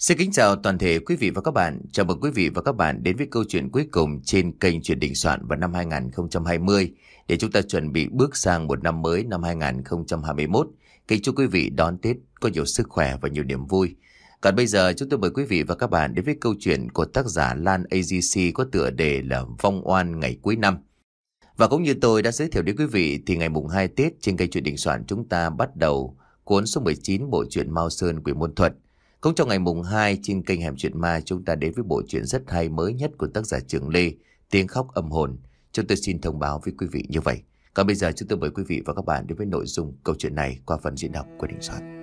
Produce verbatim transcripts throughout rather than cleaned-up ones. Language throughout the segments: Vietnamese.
Xin kính chào toàn thể quý vị và các bạn. Chào mừng quý vị và các bạn đến với câu chuyện cuối cùng trên kênh Chuyện Đình Soạn vào năm hai không hai không để chúng ta chuẩn bị bước sang một năm mới năm hai không hai mốt. Kính chúc quý vị đón Tết có nhiều sức khỏe và nhiều niềm vui. Còn bây giờ chúng tôi mời quý vị và các bạn đến với câu chuyện của tác giả Lan a giê xê có tựa đề là Vong Oan Ngày Cuối Năm. Và cũng như tôi đã giới thiệu đến quý vị thì ngày mùng hai Tết trên kênh Chuyện Đình Soạn chúng ta bắt đầu cuốn số mười chín bộ truyện Mao Sơn Quỷ Môn Thuật. Cũng trong ngày mùng hai trên kênh Hẻm Chuyện Ma chúng ta đến với bộ truyện rất hay mới nhất của tác giả Trường Lê, Tiếng Khóc Âm Hồn. Chúng tôi xin thông báo với quý vị như vậy. Còn bây giờ chúng tôi mời quý vị và các bạn đến với nội dung câu chuyện này qua phần diễn đọc của Đình Soạn.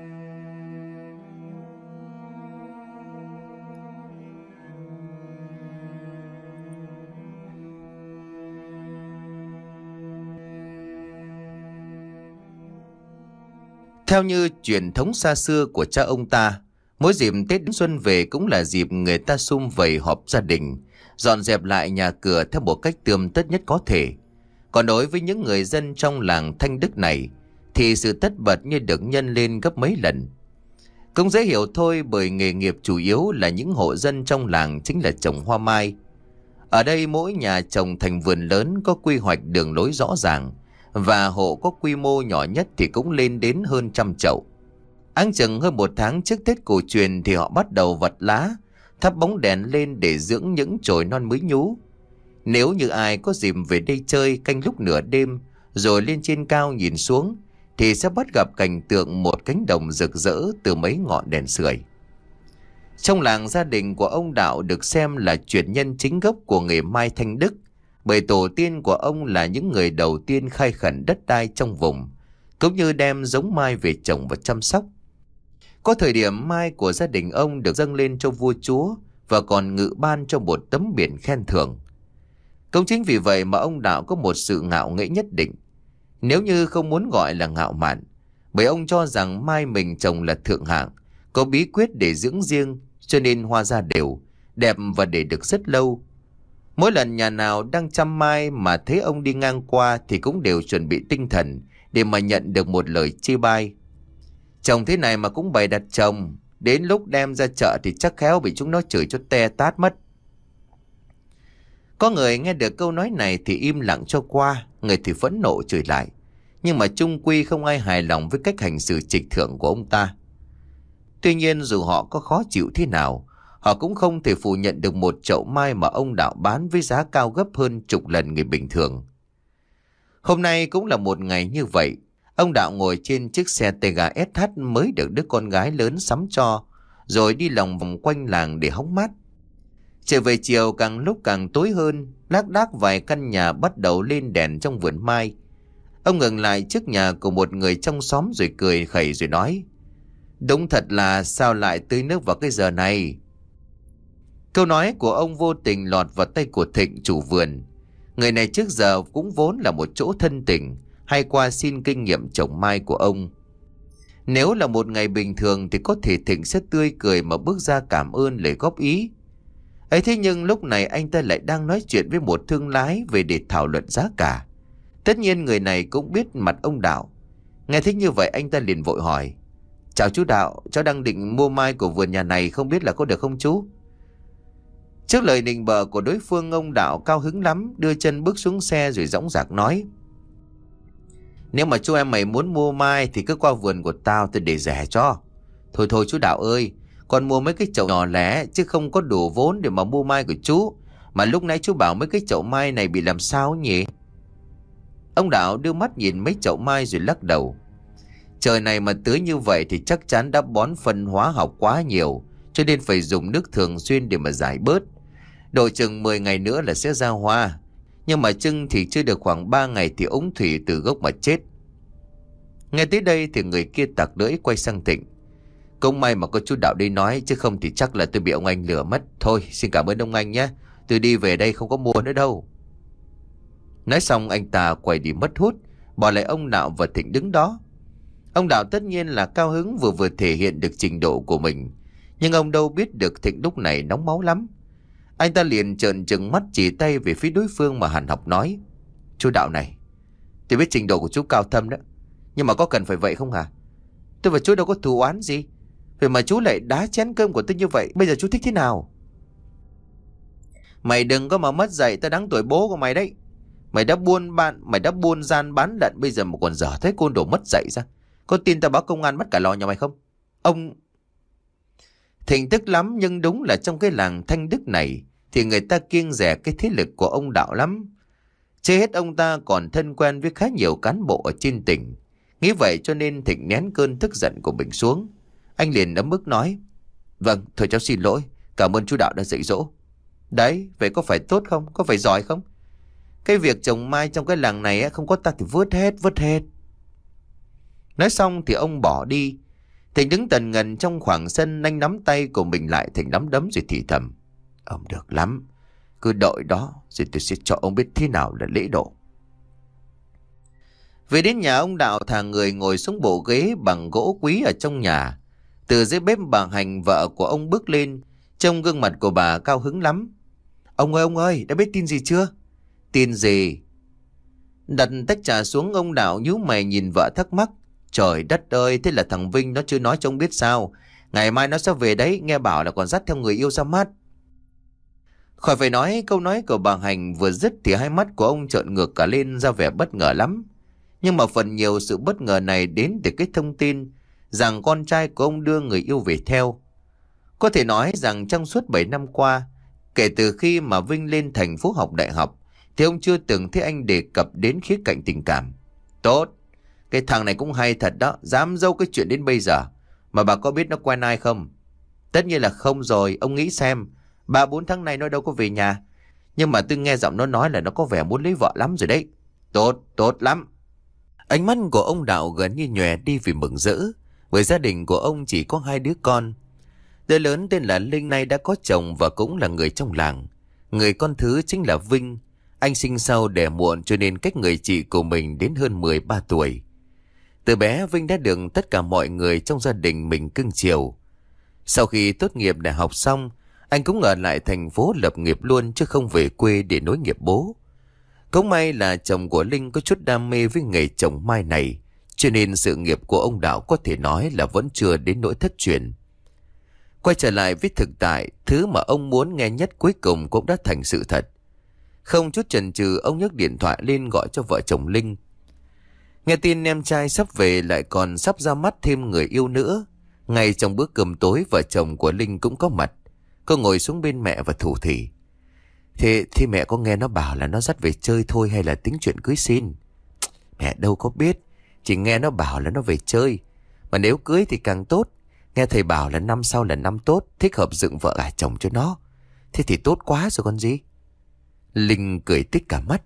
Theo như truyền thống xa xưa của cha ông ta, mỗi dịp Tết đến xuân về cũng là dịp người ta sum vầy họp gia đình, dọn dẹp lại nhà cửa theo một cách tươm tất nhất có thể. Còn đối với những người dân trong làng Thanh Đức này, thì sự tất bật như được nhân lên gấp mấy lần. Cũng dễ hiểu thôi, bởi nghề nghiệp chủ yếu là những hộ dân trong làng chính là trồng hoa mai. Ở đây mỗi nhà trồng thành vườn lớn có quy hoạch đường lối rõ ràng, và hộ có quy mô nhỏ nhất thì cũng lên đến hơn trăm chậu. Áng chừng hơn một tháng trước Tết cổ truyền thì họ bắt đầu vặt lá, thắp bóng đèn lên để dưỡng những chồi non mới nhú. Nếu như ai có dịp về đây chơi canh lúc nửa đêm rồi lên trên cao nhìn xuống thì sẽ bắt gặp cảnh tượng một cánh đồng rực rỡ từ mấy ngọn đèn sưởi. Trong làng, gia đình của ông Đạo được xem là truyền nhân chính gốc của nghề mai Thanh Đức, bởi tổ tiên của ông là những người đầu tiên khai khẩn đất đai trong vùng, cũng như đem giống mai về trồng và chăm sóc. Có thời điểm mai của gia đình ông được dâng lên cho vua chúa và còn ngự ban cho một tấm biển khen thưởng. Cũng chính vì vậy mà ông Đạo có một sự ngạo nghễ nhất định, nếu như không muốn gọi là ngạo mạn, bởi ông cho rằng mai mình trồng là thượng hạng, có bí quyết để dưỡng riêng, cho nên hoa ra đều, đẹp và để được rất lâu. Mỗi lần nhà nào đang chăm mai mà thấy ông đi ngang qua thì cũng đều chuẩn bị tinh thần để mà nhận được một lời chê bai. Trồng thế này mà cũng bày đặt trồng, đến lúc đem ra chợ thì chắc khéo bị chúng nó chửi cho te tát mất. Có người nghe được câu nói này thì im lặng cho qua, người thì phẫn nộ chửi lại. Nhưng mà chung quy không ai hài lòng với cách hành xử trịch thượng của ông ta. Tuy nhiên dù họ có khó chịu thế nào, họ cũng không thể phủ nhận được một chậu mai mà ông Đạo bán với giá cao gấp hơn chục lần người bình thường. Hôm nay cũng là một ngày như vậy. Ông Đạo ngồi trên chiếc xe Tega ét hát mới được đứa con gái lớn sắm cho, rồi đi lòng vòng quanh làng để hóng mát. Trở về chiều càng lúc càng tối hơn, lác đác vài căn nhà bắt đầu lên đèn trong vườn mai. Ông ngừng lại trước nhà của một người trong xóm rồi cười khẩy rồi nói: "Đúng thật là sao lại tưới nước vào cái giờ này?" Câu nói của ông vô tình lọt vào tay của Thịnh, chủ vườn. Người này trước giờ cũng vốn là một chỗ thân tình, hay qua xin kinh nghiệm trồng mai của ông. Nếu là một ngày bình thường thì có thể Thịnh sẽ tươi cười mà bước ra cảm ơn lời góp ý. Ấy thế nhưng lúc này anh ta lại đang nói chuyện với một thương lái về để thảo luận giá cả. Tất nhiên người này cũng biết mặt ông Đạo. Nghe thấy như vậy anh ta liền vội hỏi: "Chào chú Đạo, cháu đang định mua mai của vườn nhà này, không biết là có được không chú?" Trước lời nịnh bợ của đối phương, ông Đạo cao hứng lắm, đưa chân bước xuống xe rồi dõng dạc nói: "Nếu mà chú em mày muốn mua mai thì cứ qua vườn của tao, tôi để rẻ cho." "Thôi thôi chú Đạo ơi, con mua mấy cái chậu nhỏ lẻ chứ không có đủ vốn để mà mua mai của chú. Mà lúc nãy chú bảo mấy cái chậu mai này bị làm sao nhỉ?" Ông Đạo đưa mắt nhìn mấy chậu mai rồi lắc đầu: "Trời này mà tưới như vậy thì chắc chắn đã bón phân hóa học quá nhiều, cho nên phải dùng nước thường xuyên để mà giải bớt. Độ chừng mười ngày nữa là sẽ ra hoa, nhưng mà chưng thì chưa được khoảng ba ngày thì úng thủy từ gốc mà chết." Nghe tới đây thì người kia tặc lưỡi quay sang Thịnh: "Cũng may mà có chú Đạo đây nói, chứ không thì chắc là tôi bị ông anh lừa mất. Thôi xin cảm ơn ông anh nhé, tôi đi về đây không có mua nữa đâu." Nói xong anh ta quay đi mất hút, bỏ lại ông Đạo và Thịnh đứng đó. Ông Đạo tất nhiên là cao hứng vừa vừa thể hiện được trình độ của mình, nhưng ông đâu biết được Thịnh lúc này nóng máu lắm. Anh ta liền trợn trừng mắt chỉ tay về phía đối phương mà hằn học nói: "Chú Đạo này, tôi biết trình độ của chú cao thâm đó, nhưng mà có cần phải vậy không hả? Tôi và chú đâu có thù oán gì. Vậy mà chú lại đá chén cơm của tôi như vậy. Bây giờ chú thích thế nào? Mày đừng có mà mất dạy, tao đáng tuổi bố của mày đấy. Mày đã buôn bán, mày đã buôn gian bán lận, bây giờ mà còn dở thế côn đồ mất dạy ra. Có tin tao báo công an bắt cả lò nhà mày không? Ông... Thịnh tức lắm, nhưng đúng là trong cái làng Thanh Đức này thì người ta kiêng dè cái thế lực của ông Đạo lắm. Chưa hết ông ta còn thân quen với khá nhiều cán bộ ở trên tỉnh. Nghĩ vậy cho nên Thịnh nén cơn tức giận của mình xuống. Anh liền ấm ức nói: Vâng, thôi cháu xin lỗi, cảm ơn chú Đạo đã dạy dỗ. Đấy, vậy có phải tốt không? Có phải giỏi không? Cái việc trồng mai trong cái làng này không có ta thì vứt hết, vứt hết. Nói xong thì ông bỏ đi. Thịnh đứng tần ngần trong khoảng sân, anh nắm tay của mình lại thành nắm đấm rồi thì thầm: Ông được lắm, cứ đợi đó rồi tôi sẽ cho ông biết thế nào là lễ độ. Về đến nhà, ông Đạo thả người ngồi xuống bộ ghế bằng gỗ quý ở trong nhà. Từ dưới bếp bà Hành, vợ của ông, bước lên. Trông gương mặt của bà cao hứng lắm. Ông ơi, ông ơi, đã biết tin gì chưa? Tin gì? Đặt tách trà xuống, ông Đạo nhíu mày nhìn vợ thắc mắc. Trời đất ơi, thế là thằng Vinh nó chưa nói cho ông biết sao? Ngày mai nó sẽ về đấy, nghe bảo là còn dắt theo người yêu ra mắt. Khỏi phải nói, câu nói của bà Hành vừa dứt thì hai mắt của ông trợn ngược cả lên, ra vẻ bất ngờ lắm. Nhưng mà phần nhiều sự bất ngờ này đến từ cái thông tin rằng con trai của ông đưa người yêu về theo. Có thể nói rằng trong suốt bảy năm qua, kể từ khi mà Vinh lên thành phố học đại học, thì ông chưa từng thấy anh đề cập đến khía cạnh tình cảm. Tốt, cái thằng này cũng hay thật đó, dám dâu cái chuyện đến bây giờ. Mà bà có biết nó quen ai không? Tất nhiên là không rồi, ông nghĩ xem, ba bốn tháng nay nó đâu có về nhà. Nhưng mà tôi nghe giọng nó nói là nó có vẻ muốn lấy vợ lắm rồi đấy. Tốt, tốt lắm. Ánh mắt của ông Đạo gần như nhòe đi vì mừng rỡ, bởi gia đình của ông chỉ có hai đứa con. Đứa lớn tên là Linh nay đã có chồng và cũng là người trong làng. Người con thứ chính là Vinh. Anh sinh sau đẻ muộn cho nên cách người chị của mình đến hơn mười ba tuổi. Từ bé Vinh đã được tất cả mọi người trong gia đình mình cưng chiều. Sau khi tốt nghiệp đại học xong, anh cũng ở lại thành phố lập nghiệp luôn chứ không về quê để nối nghiệp bố. Cũng may là chồng của Linh có chút đam mê với nghề trồng mai này, cho nên sự nghiệp của ông Đạo có thể nói là vẫn chưa đến nỗi thất truyền. Quay trở lại với thực tại, thứ mà ông muốn nghe nhất cuối cùng cũng đã thành sự thật. Không chút chần chừ, ông nhấc điện thoại lên gọi cho vợ chồng Linh. Nghe tin em trai sắp về lại còn sắp ra mắt thêm người yêu nữa. Ngay trong bữa cơm tối, vợ chồng của Linh cũng có mặt. Cô ngồi xuống bên mẹ và thủ thỉ. Thế thì mẹ có nghe nó bảo là nó dắt về chơi thôi hay là tính chuyện cưới xin? Mẹ đâu có biết, chỉ nghe nó bảo là nó về chơi. Mà nếu cưới thì càng tốt. Nghe thầy bảo là năm sau là năm tốt, thích hợp dựng vợ gả chồng cho nó. Thế thì tốt quá rồi con gì. Linh cười tít cả mắt.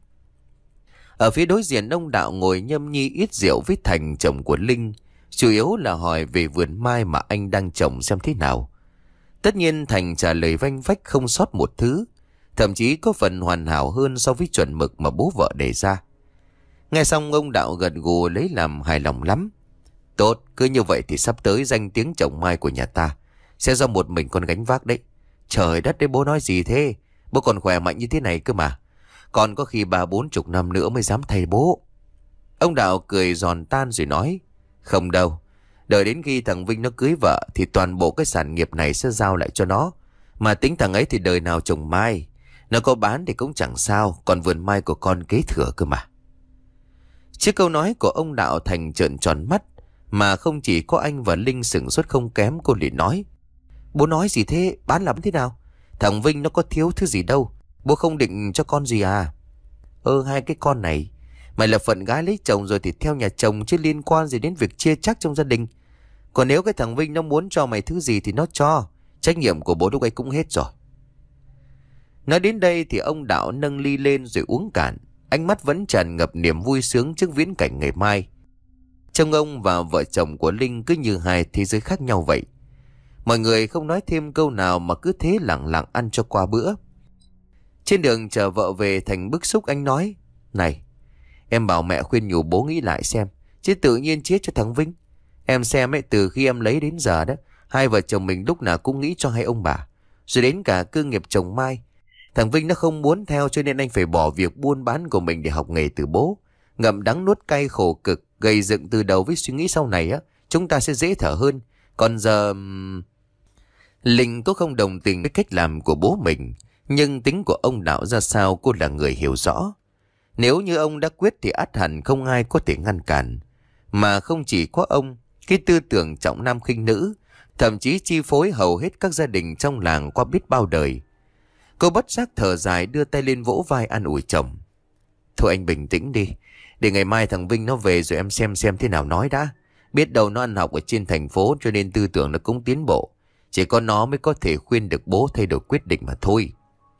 Ở phía đối diện, ông Đạo ngồi nhâm nhi ít rượu với Thành, chồng của Linh. Chủ yếu là hỏi về vườn mai mà anh đang trồng xem thế nào. Tất nhiên Thành trả lời vanh vách không sót một thứ, thậm chí có phần hoàn hảo hơn so với chuẩn mực mà bố vợ đề ra. Nghe xong ông Đạo gật gù lấy làm hài lòng lắm. Tốt, cứ như vậy thì sắp tới danh tiếng trồng mai của nhà ta sẽ do một mình con gánh vác đấy. Trời đất đấy, bố nói gì thế? Bố còn khỏe mạnh như thế này cơ mà. Còn có khi ba bốn chục năm nữa mới dám thay bố. Ông Đạo cười giòn tan rồi nói. Không đâu, đợi đến khi thằng Vinh nó cưới vợ thì toàn bộ cái sản nghiệp này sẽ giao lại cho nó. Mà tính thằng ấy thì đời nào trồng mai. Nó có bán thì cũng chẳng sao, còn vườn mai của con kế thừa cơ mà. Trước câu nói của ông Đạo, Thành trợn tròn mắt. Mà không chỉ có anh và Linh sửng sốt không kém. Cô liền nói. Bố nói gì thế? Bán lắm thế nào? Thằng Vinh nó có thiếu thứ gì đâu. Bố không định cho con gì à? Ơ hai cái con này, mày là phận gái lấy chồng rồi thì theo nhà chồng, chứ liên quan gì đến việc chia chác trong gia đình. Còn nếu cái thằng Vinh nó muốn cho mày thứ gì thì nó cho. Trách nhiệm của bố lúc ấy cũng hết rồi. Nói đến đây thì ông Đạo nâng ly lên rồi uống cạn. Ánh mắt vẫn tràn ngập niềm vui sướng trước viễn cảnh ngày mai. Trông ông và vợ chồng của Linh cứ như hai thế giới khác nhau vậy. Mọi người không nói thêm câu nào mà cứ thế lặng lặng ăn cho qua bữa. Trên đường chờ vợ về, Thành bức xúc anh nói. Này, em bảo mẹ khuyên nhủ bố nghĩ lại xem, chứ tự nhiên chết cho thằng Vinh. Em xem ấy, từ khi em lấy đến giờ đó, hai vợ chồng mình lúc nào cũng nghĩ cho hai ông bà. Rồi đến cả cơ nghiệp trồng mai. Thằng Vinh nó không muốn theo cho nên anh phải bỏ việc buôn bán của mình để học nghề từ bố. Ngậm đắng nuốt cay khổ cực, gây dựng từ đầu với suy nghĩ sau này á, chúng ta sẽ dễ thở hơn. Còn giờ... Linh cũng không đồng tình với cách làm của bố mình, nhưng tính của ông Đạo ra sao cô là người hiểu rõ. Nếu như ông đã quyết thì ắt hẳn không ai có thể ngăn cản. Mà không chỉ có ông, cái tư tưởng trọng nam khinh nữ, thậm chí chi phối hầu hết các gia đình trong làng qua biết bao đời. Cô bất giác thở dài đưa tay lên vỗ vai an ủi chồng. Thôi anh bình tĩnh đi, để ngày mai thằng Vinh nó về rồi em xem xem thế nào nói đã. Biết đâu nó ăn học ở trên thành phố cho nên tư tưởng nó cũng tiến bộ. Chỉ có nó mới có thể khuyên được bố thay đổi quyết định mà thôi.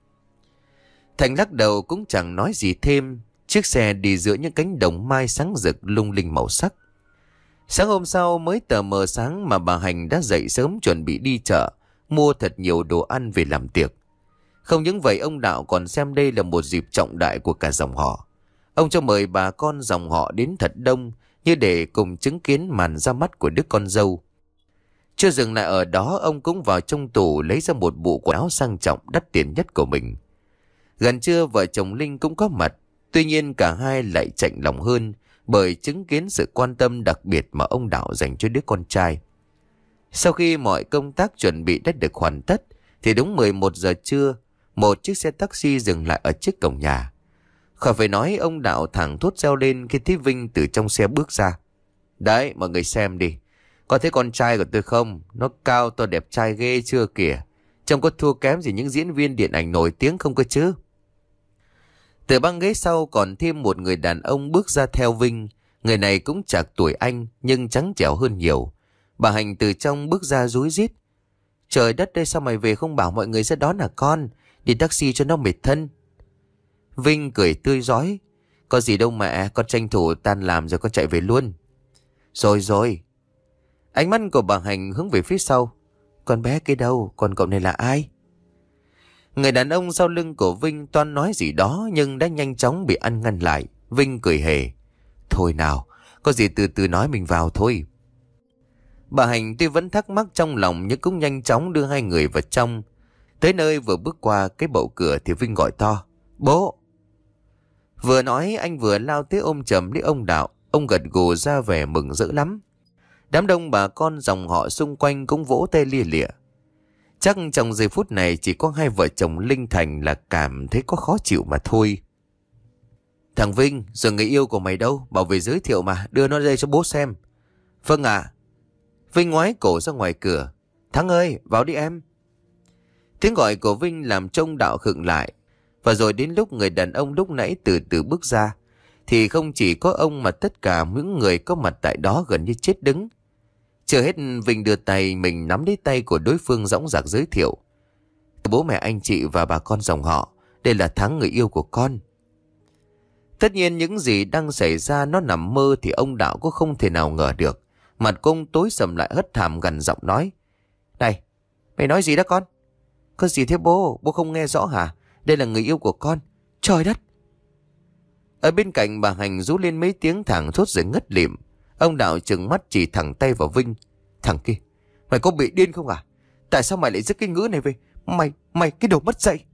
Thành lắc đầu cũng chẳng nói gì thêm. Chiếc xe đi giữa những cánh đồng mai sáng rực lung linh màu sắc. Sáng hôm sau mới tờ mờ sáng mà bà Hành đã dậy sớm chuẩn bị đi chợ, mua thật nhiều đồ ăn về làm tiệc. Không những vậy, ông Đạo còn xem đây là một dịp trọng đại của cả dòng họ. Ông cho mời bà con dòng họ đến thật đông, như để cùng chứng kiến màn ra mắt của đứa con dâu. Chưa dừng lại ở đó, ông cũng vào trong tủ lấy ra một bộ quần áo sang trọng đắt tiền nhất của mình. Gần trưa vợ chồng Linh cũng có mặt, tuy nhiên cả hai lại chạnh lòng hơn bởi chứng kiến sự quan tâm đặc biệt mà ông Đạo dành cho đứa con trai. Sau khi mọi công tác chuẩn bị đã được hoàn tất thì đúng mười một giờ trưa, một chiếc xe taxi dừng lại ở trước cổng nhà. Khỏi phải nói, ông Đạo thẳng thốt reo lên khi thấy Vinh từ trong xe bước ra. Đấy, mọi người xem đi, có thấy con trai của tôi không? Nó cao to đẹp trai ghê chưa kìa. Trông có thua kém gì những diễn viên điện ảnh nổi tiếng không cơ chứ? Từ băng ghế sau còn thêm một người đàn ông bước ra theo Vinh. Người này cũng chạc tuổi anh nhưng trắng trẻo hơn nhiều. Bà Hành từ trong bước ra rúi rít. Trời đất ơi, sao mày về không bảo mọi người ra đón à con? Đi taxi cho nó mệt thân. Vinh cười tươi rói. Có gì đâu mẹ, con tranh thủ tan làm rồi con chạy về luôn. Rồi rồi. Ánh mắt của bà Hành hướng về phía sau. Con bé kia đâu? Còn cậu này là ai? Người đàn ông sau lưng của Vinh toan nói gì đó nhưng đã nhanh chóng bị ăn ngăn lại. Vinh cười hề. Thôi nào, có gì từ từ nói, mình vào thôi. Bà Hành tuy vẫn thắc mắc trong lòng nhưng cũng nhanh chóng đưa hai người vào trong. Tới nơi vừa bước qua cái bậu cửa thì Vinh gọi to. Bố! Vừa nói anh vừa lao tới ôm chầm lấy ông Đạo. Ông gật gù ra vẻ mừng rỡ lắm. Đám đông bà con dòng họ xung quanh cũng vỗ tay lia lịa. Chắc trong giây phút này chỉ có hai vợ chồng Linh Thành là cảm thấy có khó chịu mà thôi. Thằng Vinh, rồi người yêu của mày đâu? Bảo về giới thiệu mà, đưa nó đây cho bố xem. Vâng ạ. Vinh ngoái cổ ra ngoài cửa. Thắng ơi, vào đi em. Tiếng gọi của Vinh làm cho ông Đạo khựng lại. Và rồi đến lúc người đàn ông lúc nãy từ từ bước ra, thì không chỉ có ông mà tất cả những người có mặt tại đó gần như chết đứng. Chưa hết, Vinh đưa tay mình nắm lấy tay của đối phương dõng dạc giới thiệu. Bố mẹ anh chị và bà con dòng họ, đây là Thắng, người yêu của con. Tất nhiên những gì đang xảy ra nó nằm mơ thì ông Đạo cũng không thể nào ngờ được. Mặt công tối sầm lại, hất hàm gằn giọng nói. Này, mày nói gì đó con? Có gì thế bố? Bố không nghe rõ hả? Đây là người yêu của con. Trời đất! Ở bên cạnh bà Hành rú lên mấy tiếng thẳng thốt rồi ngất lịm. Ông Đạo trừng mắt chỉ thẳng tay vào Vinh. Thằng kia, mày có bị điên không à? Tại sao mày lại dứt cái ngữ này về? Mày, mày cái đồ mất dạy!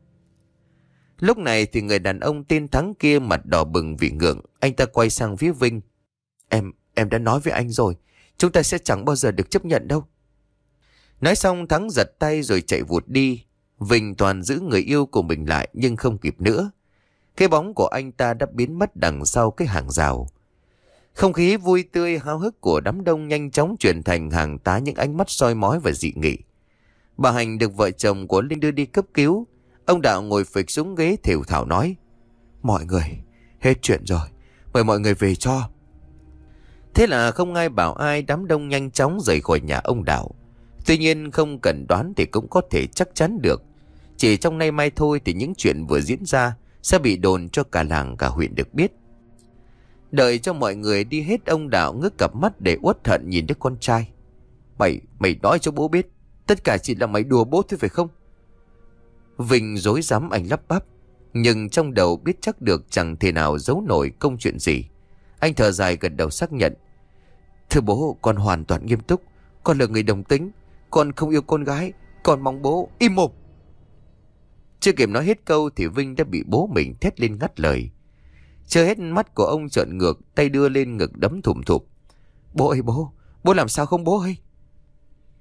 Lúc này thì người đàn ông tên Thắng kia mặt đỏ bừng vì ngượng. Anh ta quay sang phía Vinh. Em, em đã nói với anh rồi. Chúng ta sẽ chẳng bao giờ được chấp nhận đâu. Nói xong Thắng giật tay rồi chạy vụt đi. Vinh toàn giữ người yêu của mình lại nhưng không kịp nữa. Cái bóng của anh ta đã biến mất đằng sau cái hàng rào. Không khí vui tươi háo hức của đám đông nhanh chóng chuyển thành hàng tá những ánh mắt soi mói và dị nghị. Bà Hành được vợ chồng của Linh đưa đi cấp cứu. Ông Đạo ngồi phịch xuống ghế thều thào nói. Mọi người, hết chuyện rồi. Mời mọi người về cho. Thế là không ai bảo ai, đám đông nhanh chóng rời khỏi nhà ông Đạo. Tuy nhiên không cần đoán thì cũng có thể chắc chắn được. Chỉ trong nay mai thôi thì những chuyện vừa diễn ra sẽ bị đồn cho cả làng cả huyện được biết. Đợi cho mọi người đi hết, ông Đạo ngước cặp mắt để uất hận nhìn đứa con trai. Mày, mày nói cho bố biết, tất cả chỉ là mày đùa bố thôi phải không? Vinh dối dám anh lắp bắp, nhưng trong đầu biết chắc được chẳng thể nào giấu nổi công chuyện gì. Anh thở dài gật đầu xác nhận. Thưa bố, con hoàn toàn nghiêm túc. Con là người đồng tính. Con không yêu con gái. Con mong bố im mồm. Chưa kịp nói hết câu thì Vinh đã bị bố mình thét lên ngắt lời. Chưa hết, mắt của ông trợn ngược, tay đưa lên ngực đấm thùm thụp. Bố ơi bố, bố làm sao không bố ơi?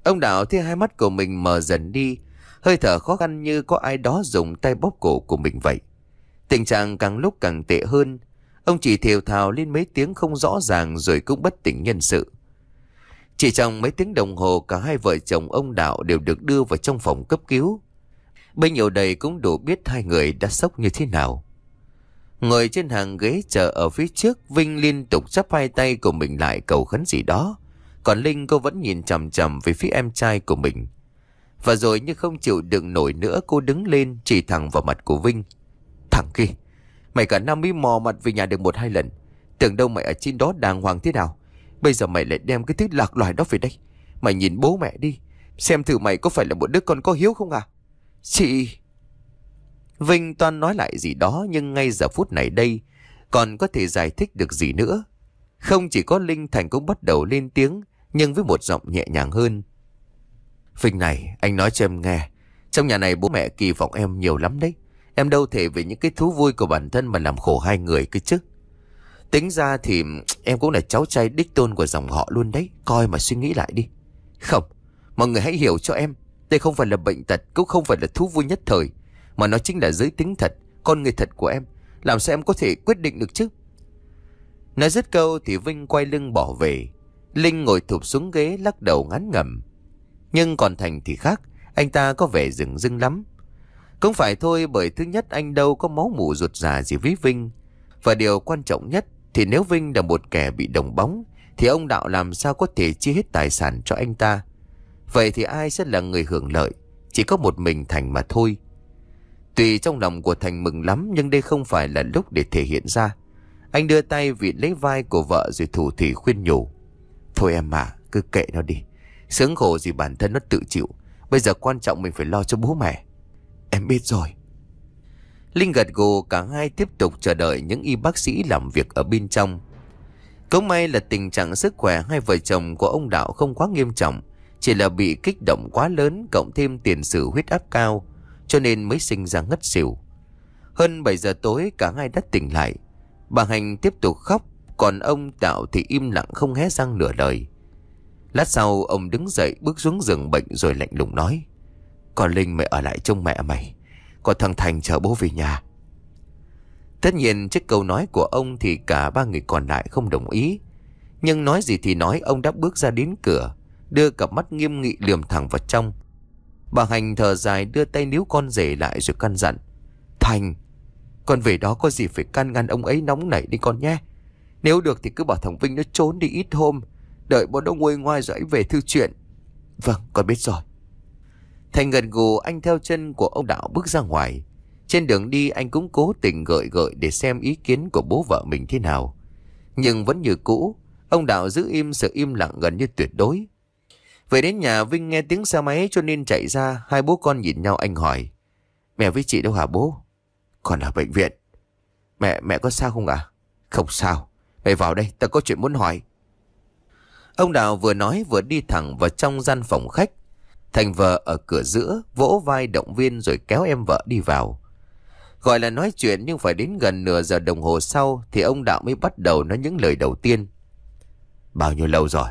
Ông Đạo thấy hai mắt của mình mờ dần đi, hơi thở khó khăn như có ai đó dùng tay bóp cổ của mình vậy. Tình trạng càng lúc càng tệ hơn. Ông chỉ thều thào lên mấy tiếng không rõ ràng rồi cũng bất tỉnh nhân sự. Chỉ trong mấy tiếng đồng hồ, cả hai vợ chồng ông Đạo đều được đưa vào trong phòng cấp cứu. Bấy nhiêu đây cũng đủ biết hai người đã sốc như thế nào. Ngồi trên hàng ghế chờ ở phía trước, Vinh liên tục chắp hai tay của mình lại cầu khấn gì đó. Còn Linh cô vẫn nhìn chằm chằm về phía em trai của mình. Và rồi như không chịu đựng nổi nữa, cô đứng lên chỉ thẳng vào mặt của Vinh. Thằng kia, mày cả năm mới mò mặt về nhà được một hai lần. Tưởng đâu mày ở trên đó đàng hoàng thế nào. Bây giờ mày lại đem cái thứ lạc loài đó về đây. Mày nhìn bố mẹ đi, xem thử mày có phải là một đứa con có hiếu không à? Chị... Vinh toan nói lại gì đó, nhưng ngay giờ phút này đây còn có thể giải thích được gì nữa. Không chỉ có Linh, Thành cũng bắt đầu lên tiếng, nhưng với một giọng nhẹ nhàng hơn. Vinh này, anh nói cho em nghe, trong nhà này bố mẹ kỳ vọng em nhiều lắm đấy. Em đâu thể vì những cái thú vui của bản thân mà làm khổ hai người cơ chứ. Tính ra thì em cũng là cháu trai đích tôn của dòng họ luôn đấy. Coi mà suy nghĩ lại đi. Không, mọi người hãy hiểu cho em. Đây không phải là bệnh tật, cũng không phải là thú vui nhất thời, mà nó chính là giới tính thật, con người thật của em. Làm sao em có thể quyết định được chứ? Nói dứt câu thì Vinh quay lưng bỏ về. Linh ngồi thụp xuống ghế lắc đầu ngán ngẩm. Nhưng còn Thành thì khác, anh ta có vẻ rừng rưng lắm. Cũng phải thôi, bởi thứ nhất anh đâu có máu mủ ruột già gì với Vinh. Và điều quan trọng nhất thì nếu Vinh là một kẻ bị đồng bóng thì ông Đạo làm sao có thể chia hết tài sản cho anh ta. Vậy thì ai sẽ là người hưởng lợi? Chỉ có một mình Thành mà thôi. Tuy trong lòng của Thành mừng lắm, nhưng đây không phải là lúc để thể hiện ra. Anh đưa tay vịn lấy vai của vợ rồi thủ thỉ khuyên nhủ. Thôi em mà, cứ kệ nó đi. Sướng khổ gì bản thân nó tự chịu. Bây giờ quan trọng mình phải lo cho bố mẹ. Em biết rồi. Linh gật gù, cả hai tiếp tục chờ đợi những y bác sĩ làm việc ở bên trong. Cũng may là tình trạng sức khỏe hai vợ chồng của ông Đạo không quá nghiêm trọng, chỉ là bị kích động quá lớn cộng thêm tiền sử huyết áp cao, cho nên mới sinh ra ngất xỉu. Hơn bảy giờ tối cả hai đã tỉnh lại. Bà Hành tiếp tục khóc, còn ông Đạo thì im lặng không hé răng nửa lời. Lát sau ông đứng dậy bước xuống giường bệnh rồi lạnh lùng nói. Còn Linh mày ở lại trông mẹ mày, còn thằng Thành chờ bố về nhà. Tất nhiên trước câu nói của ông thì cả ba người còn lại không đồng ý. Nhưng nói gì thì nói, ông đã bước ra đến cửa, đưa cặp mắt nghiêm nghị liềm thẳng vào trong. Bà Hành thở dài đưa tay níu con rể lại rồi căn dặn. Thành, con về đó có gì phải can ngăn ông ấy nóng nảy đi con nhé. Nếu được thì cứ bảo thằng Vinh nó trốn đi ít hôm, đợi bọn nó nguôi ngoai rồi anh về thư chuyện. Vâng, con biết rồi. Thành gật gù, anh theo chân của ông Đạo bước ra ngoài. Trên đường đi anh cũng cố tình gợi gợi để xem ý kiến của bố vợ mình thế nào. Nhưng vẫn như cũ, ông Đạo giữ im, sự im lặng gần như tuyệt đối. Về đến nhà, Vinh nghe tiếng xe máy cho nên chạy ra. Hai bố con nhìn nhau, anh hỏi. Mẹ với chị đâu hả bố? Con ở bệnh viện. Mẹ, mẹ có sao không ạ? À? Không sao. Mày vào đây, ta có chuyện muốn hỏi. Ông Đạo vừa nói vừa đi thẳng vào trong gian phòng khách. Thành vợ ở cửa giữa, vỗ vai động viên rồi kéo em vợ đi vào. Gọi là nói chuyện, nhưng phải đến gần nửa giờ đồng hồ sau thì ông Đạo mới bắt đầu nói những lời đầu tiên. Bao nhiêu lâu rồi?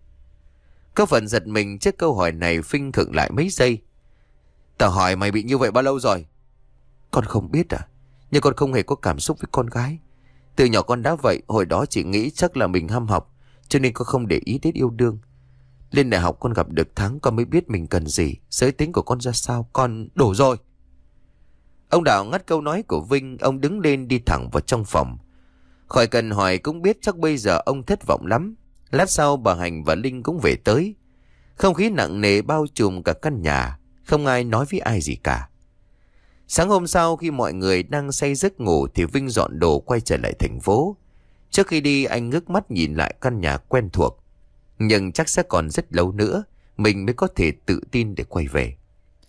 Có phần giật mình trước câu hỏi này, Phinh khựng lại mấy giây. Tao hỏi mày bị như vậy bao lâu rồi? Con không biết à, nhưng con không hề có cảm xúc với con gái. Từ nhỏ con đã vậy, hồi đó chỉ nghĩ chắc là mình ham học, cho nên con không để ý đến yêu đương. Lên đại học con gặp được Thắng, con mới biết mình cần gì, giới tính của con ra sao. Con đủ rồi. Ông Đạo ngắt câu nói của Vinh, ông đứng lên đi thẳng vào trong phòng. Khỏi cần hỏi cũng biết chắc bây giờ ông thất vọng lắm. Lát sau bà Hành và Linh cũng về tới. Không khí nặng nề bao trùm cả căn nhà, không ai nói với ai gì cả. Sáng hôm sau khi mọi người đang say giấc ngủ thì Vinh dọn đồ quay trở lại thành phố. Trước khi đi anh ngước mắt nhìn lại căn nhà quen thuộc. Nhưng chắc sẽ còn rất lâu nữa mình mới có thể tự tin để quay về.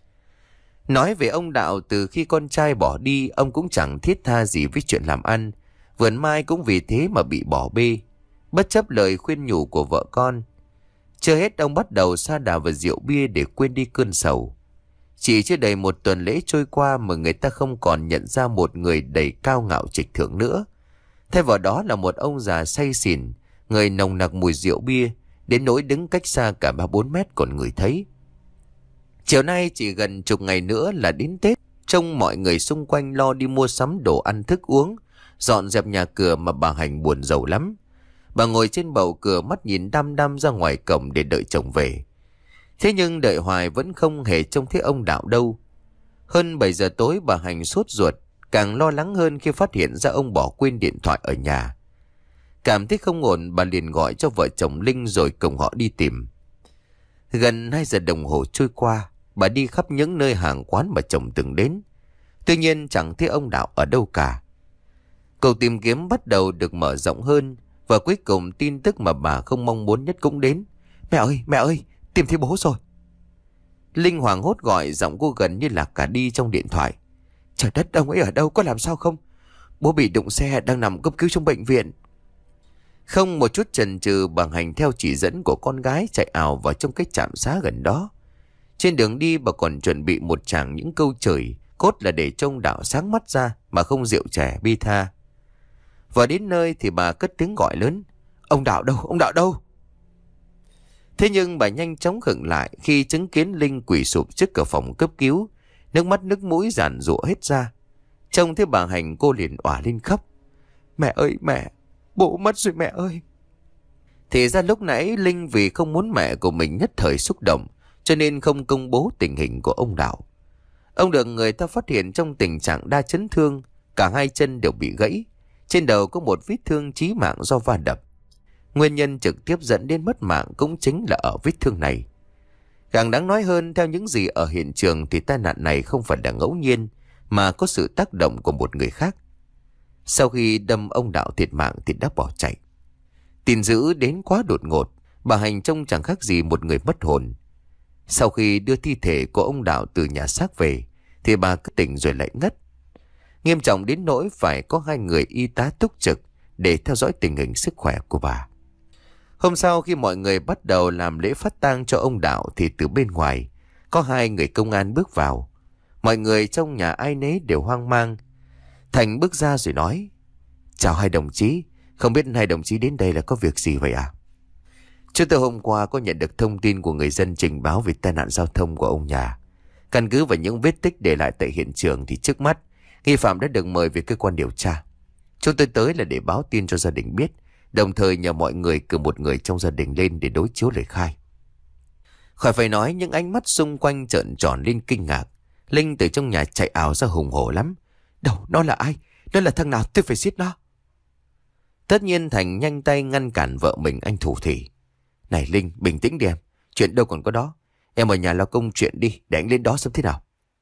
Nói về ông Đạo, từ khi con trai bỏ đi, ông cũng chẳng thiết tha gì với chuyện làm ăn. Vườn mai cũng vì thế mà bị bỏ bê, bất chấp lời khuyên nhủ của vợ con. Chưa hết ông bắt đầu sa đà vào rượu bia để quên đi cơn sầu. Chỉ chưa đầy một tuần lễ trôi qua mà người ta không còn nhận ra một người đầy cao ngạo trịch thượng nữa. Thay vào đó là một ông già say xỉn, người nồng nặc mùi rượu bia, đến nỗi đứng cách xa cả ba bốn mét còn ngửi thấy. Chiều nay chỉ gần chục ngày nữa là đến Tết, trông mọi người xung quanh lo đi mua sắm đồ ăn thức uống, dọn dẹp nhà cửa mà bà Hành buồn rầu lắm. Bà ngồi trên bầu cửa mắt nhìn đăm đăm ra ngoài cổng để đợi chồng về. Thế nhưng đợi hoài vẫn không hề trông thấy ông Đạo đâu. Hơn bảy giờ tối bà Hành sốt ruột, càng lo lắng hơn khi phát hiện ra ông bỏ quên điện thoại ở nhà. Cảm thấy không ổn, bà liền gọi cho vợ chồng Linh rồi cùng họ đi tìm. Gần hai giờ đồng hồ trôi qua, bà đi khắp những nơi hàng quán mà chồng từng đến. Tuy nhiên chẳng thấy ông Đạo ở đâu cả. Cuộc tìm kiếm bắt đầu được mở rộng hơn, và cuối cùng tin tức mà bà không mong muốn nhất cũng đến. Mẹ ơi, mẹ ơi, tìm thấy bố rồi. Linh hoảng hốt gọi, giọng cô gần như lạc cả đi trong điện thoại. Trời đất, ông ấy ở đâu, có làm sao không? Bố bị đụng xe, đang nằm cấp cứu trong bệnh viện. Không một chút chần chừ, bà Hành theo chỉ dẫn của con gái chạy ào vào trong cái trạm xá gần đó. Trên đường đi bà còn chuẩn bị một tràng những câu chửi, cốt là để trông Đạo sáng mắt ra mà không rượu chè bi tha. Và đến nơi thì bà cất tiếng gọi lớn. Ông Đạo đâu, ông Đạo đâu? Thế nhưng bà nhanh chóng khựng lại khi chứng kiến Linh quỳ sụp trước cửa phòng cấp cứu, nước mắt nước mũi giàn giụa hết ra. Trông thấy bà Hành, cô liền òa lên khóc. Mẹ ơi mẹ, bố mất rồi mẹ ơi. Thì ra lúc nãy Linh vì không muốn mẹ của mình nhất thời xúc động, cho nên không công bố tình hình của ông Đạo. Ông được người ta phát hiện trong tình trạng đa chấn thương, cả hai chân đều bị gãy, trên đầu có một vết thương chí mạng do va đập. Nguyên nhân trực tiếp dẫn đến mất mạng cũng chính là ở vết thương này. Càng đáng nói hơn, theo những gì ở hiện trường thì tai nạn này không phải là ngẫu nhiên, mà có sự tác động của một người khác. Sau khi đâm ông Đạo thiệt mạng thì đã bỏ chạy. Tin dữ đến quá đột ngột, bà Hành trông chẳng khác gì một người mất hồn. Sau khi đưa thi thể của ông Đạo từ nhà xác về thì bà cứ tỉnh rồi lại ngất. Nghiêm trọng đến nỗi phải có hai người y tá túc trực để theo dõi tình hình sức khỏe của bà. Hôm sau khi mọi người bắt đầu làm lễ phát tang cho ông Đạo thì từ bên ngoài có hai người công an bước vào. Mọi người trong nhà ai nấy đều hoang mang. Thành bước ra rồi nói: Chào hai đồng chí, không biết hai đồng chí đến đây là có việc gì vậy à? Chúng tôi hôm qua có nhận được thông tin của người dân trình báo về tai nạn giao thông của ông nhà. Căn cứ vào những vết tích để lại tại hiện trường thì trước mắt nghi phạm đã được mời về cơ quan điều tra. Chúng tôi tới là để báo tin cho gia đình biết, đồng thời nhờ mọi người cử một người trong gia đình lên để đối chiếu lời khai. Khỏi phải nói, những ánh mắt xung quanh trợn tròn lên kinh ngạc. Linh từ trong nhà chạy ảo ra hùng hổ lắm. Đâu, nó là ai? Nó là thằng nào? Tôi phải giết nó. Tất nhiên Thành nhanh tay ngăn cản vợ mình, anh thủ thỉ. Này Linh, bình tĩnh đi em. Chuyện đâu còn có đó. Em ở nhà lo công chuyện đi, để anh lên đó xem thế nào.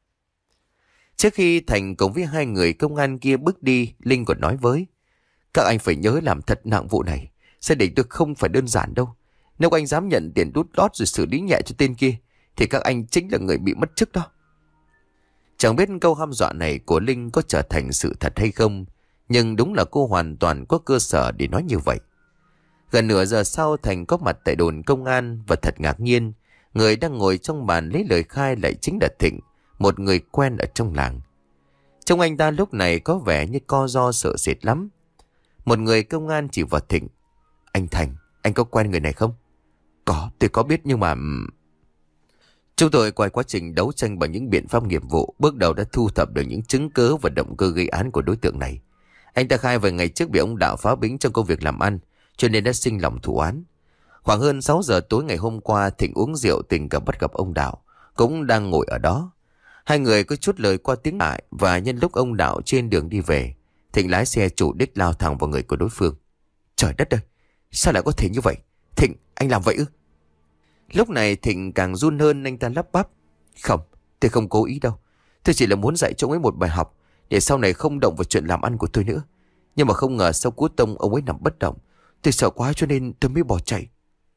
Trước khi Thành cùng với hai người công an kia bước đi, Linh còn nói với: Các anh phải nhớ làm thật nặng vụ này. Gia đình tôi không phải đơn giản đâu. Nếu anh dám nhận tiền đút lót rồi xử lý nhẹ cho tên kia thì các anh chính là người bị mất chức đó. Chẳng biết câu hăm dọa này của Linh có trở thành sự thật hay không, nhưng đúng là cô hoàn toàn có cơ sở để nói như vậy. Gần nửa giờ sau, Thành có mặt tại đồn công an và thật ngạc nhiên, người đang ngồi trong bàn lấy lời khai lại chính là Thịnh, một người quen ở trong làng. Trông anh ta lúc này có vẻ như co ro sợ sệt lắm. Một người công an chỉ vào Thịnh: Anh Thành, anh có quen người này không? Có, tôi có biết nhưng mà... Chúng tôi qua quá trình đấu tranh bằng những biện pháp nghiệp vụ, bước đầu đã thu thập được những chứng cứ và động cơ gây án của đối tượng này. Anh ta khai vài ngày trước bị ông Đạo phá bính trong công việc làm ăn, cho nên đã sinh lòng thù oán. Khoảng hơn sáu giờ tối ngày hôm qua, Thịnh uống rượu tình cờ bắt gặp ông Đạo, cũng đang ngồi ở đó. Hai người có chút lời qua tiếng lại, và nhân lúc ông Đạo trên đường đi về, Thịnh lái xe chủ đích lao thẳng vào người của đối phương. Trời đất ơi, sao lại có thể như vậy? Thịnh, anh làm vậy ư? Lúc này Thịnh càng run hơn, anh ta lắp bắp: Không, tôi không cố ý đâu. Tôi chỉ là muốn dạy cho ông ấy một bài học, để sau này không động vào chuyện làm ăn của tôi nữa. Nhưng mà không ngờ sau cú tông ông ấy nằm bất động. Tôi sợ quá cho nên tôi mới bỏ chạy.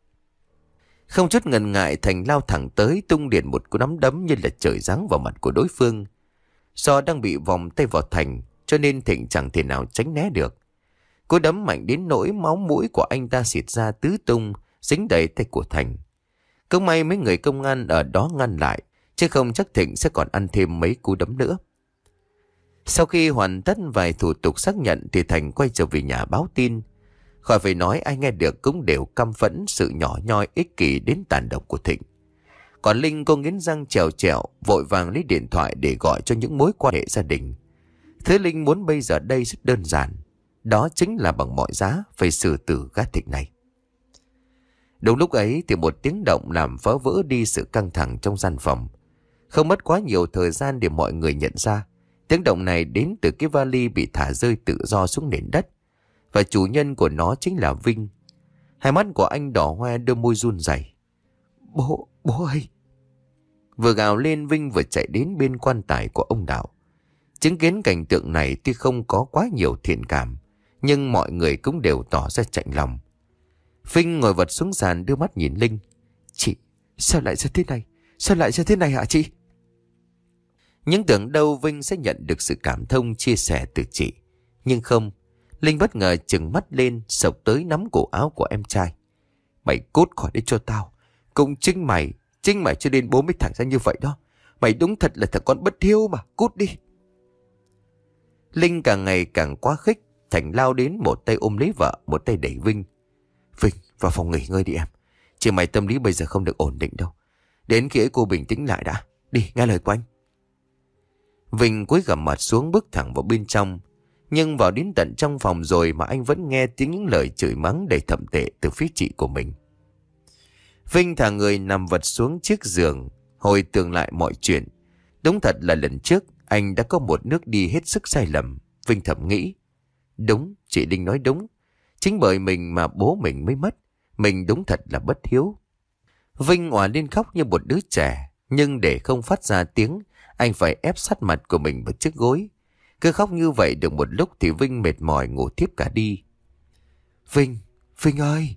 Không chút ngần ngại, Thành lao thẳng tới, tung liền một cú nắm đấm như là trời giáng vào mặt của đối phương. Do đang bị vòng tay vào Thành, cho nên Thịnh chẳng thể nào tránh né được. Cú đấm mạnh đến nỗi máu mũi của anh ta xịt ra tứ tung, dính đầy tay của Thành. Cũng may mấy người công an ở đó ngăn lại, chứ không chắc Thịnh sẽ còn ăn thêm mấy cú đấm nữa. Sau khi hoàn tất vài thủ tục xác nhận thì Thành quay trở về nhà báo tin. Khỏi phải nói, ai nghe được cũng đều căm phẫn sự nhỏ nhoi ích kỷ đến tàn độc của Thịnh. Còn Linh cô nghiến răng trèo trèo, vội vàng lấy điện thoại để gọi cho những mối quan hệ gia đình. Thứ Linh muốn bây giờ đây rất đơn giản. Đó chính là bằng mọi giá phải xử tử gã Thịnh này. Đúng lúc ấy thì một tiếng động làm phá vỡ đi sự căng thẳng trong gian phòng. Không mất quá nhiều thời gian để mọi người nhận ra. Tiếng động này đến từ cái vali bị thả rơi tự do xuống nền đất. Và chủ nhân của nó chính là Vinh. Hai mắt của anh đỏ hoe, đôi môi run rẩy. Bố, bố ơi! Vừa gào lên, Vinh vừa chạy đến bên quan tài của ông Đạo. Chứng kiến cảnh tượng này tuy không có quá nhiều thiện cảm, nhưng mọi người cũng đều tỏ ra chạnh lòng. Vinh ngồi vật xuống sàn đưa mắt nhìn Linh. Chị, sao lại ra thế này? Sao lại ra thế này hả chị? Nhưng tưởng đâu Vinh sẽ nhận được sự cảm thông chia sẻ từ chị. Nhưng không, Linh bất ngờ trừng mắt lên, sộc tới nắm cổ áo của em trai. Mày cút khỏi đây cho tao. Cũng chính mày, chính mày cho nên bố mới thẳng ra như vậy đó. Mày đúng thật là thằng con bất hiếu mà, cút đi. Linh càng ngày càng quá khích, Thành lao đến, một tay ôm lấy vợ, một tay đẩy Vinh. Vinh, vào phòng nghỉ ngơi đi em. Chị mày tâm lý bây giờ không được ổn định đâu. Đến khi ấy cô bình tĩnh lại đã. Đi, nghe lời của anh. Vinh cúi gằm mặt xuống bước thẳng vào bên trong. Nhưng vào đến tận trong phòng rồi mà anh vẫn nghe tiếng những lời chửi mắng đầy thậm tệ từ phía chị của mình. Vinh thả người nằm vật xuống chiếc giường, hồi tưởng lại mọi chuyện. Đúng thật là lần trước anh đã có một nước đi hết sức sai lầm. Vinh thầm nghĩ. Đúng, chị Linh nói đúng. Chính bởi mình mà bố mình mới mất. Mình đúng thật là bất hiếu. Vinh òa lên khóc như một đứa trẻ. Nhưng để không phát ra tiếng, anh phải ép sát mặt của mình vào chiếc gối. Cứ khóc như vậy được một lúc thì Vinh mệt mỏi ngủ tiếp cả đi. Vinh, Vinh ơi!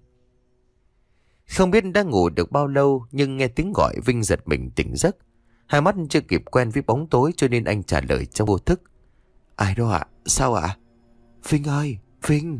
Không biết đã ngủ được bao lâu, nhưng nghe tiếng gọi Vinh giật mình tỉnh giấc. Hai mắt chưa kịp quen với bóng tối cho nên anh trả lời trong vô thức. Ai đó ạ? Sao ạ? Vinh ơi! Vinh!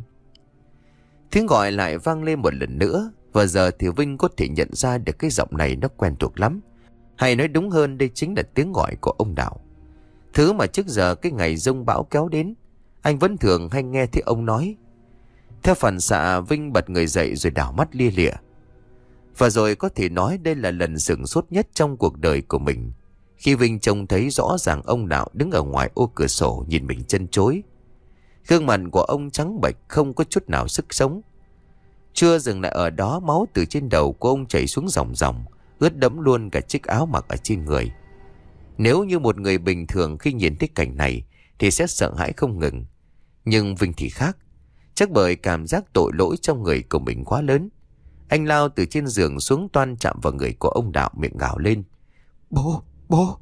Tiếng gọi lại vang lên một lần nữa. Và giờ thì Vinh có thể nhận ra được cái giọng này nó quen thuộc lắm. Hay nói đúng hơn, đây chính là tiếng gọi của ông Đạo. Thứ mà trước giờ cái ngày giông bão kéo đến, anh vẫn thường hay nghe thấy ông nói. Theo phản xạ, Vinh bật người dậy rồi đảo mắt lia lịa. Và rồi có thể nói đây là lần sửng sốt nhất trong cuộc đời của mình, khi Vinh trông thấy rõ ràng ông Đạo đứng ở ngoài ô cửa sổ nhìn mình chân chối. Gương mặt của ông trắng bệch, không có chút nào sức sống. Chưa dừng lại ở đó, máu từ trên đầu của ông chảy xuống ròng ròng, ướt đẫm luôn cả chiếc áo mặc ở trên người. Nếu như một người bình thường khi nhìn thấy cảnh này thì sẽ sợ hãi không ngừng. Nhưng Vinh thì khác. Chắc bởi cảm giác tội lỗi trong người của mình quá lớn, anh lao từ trên giường xuống toan chạm vào người của ông Đạo, miệng gào lên. Bố! Bố!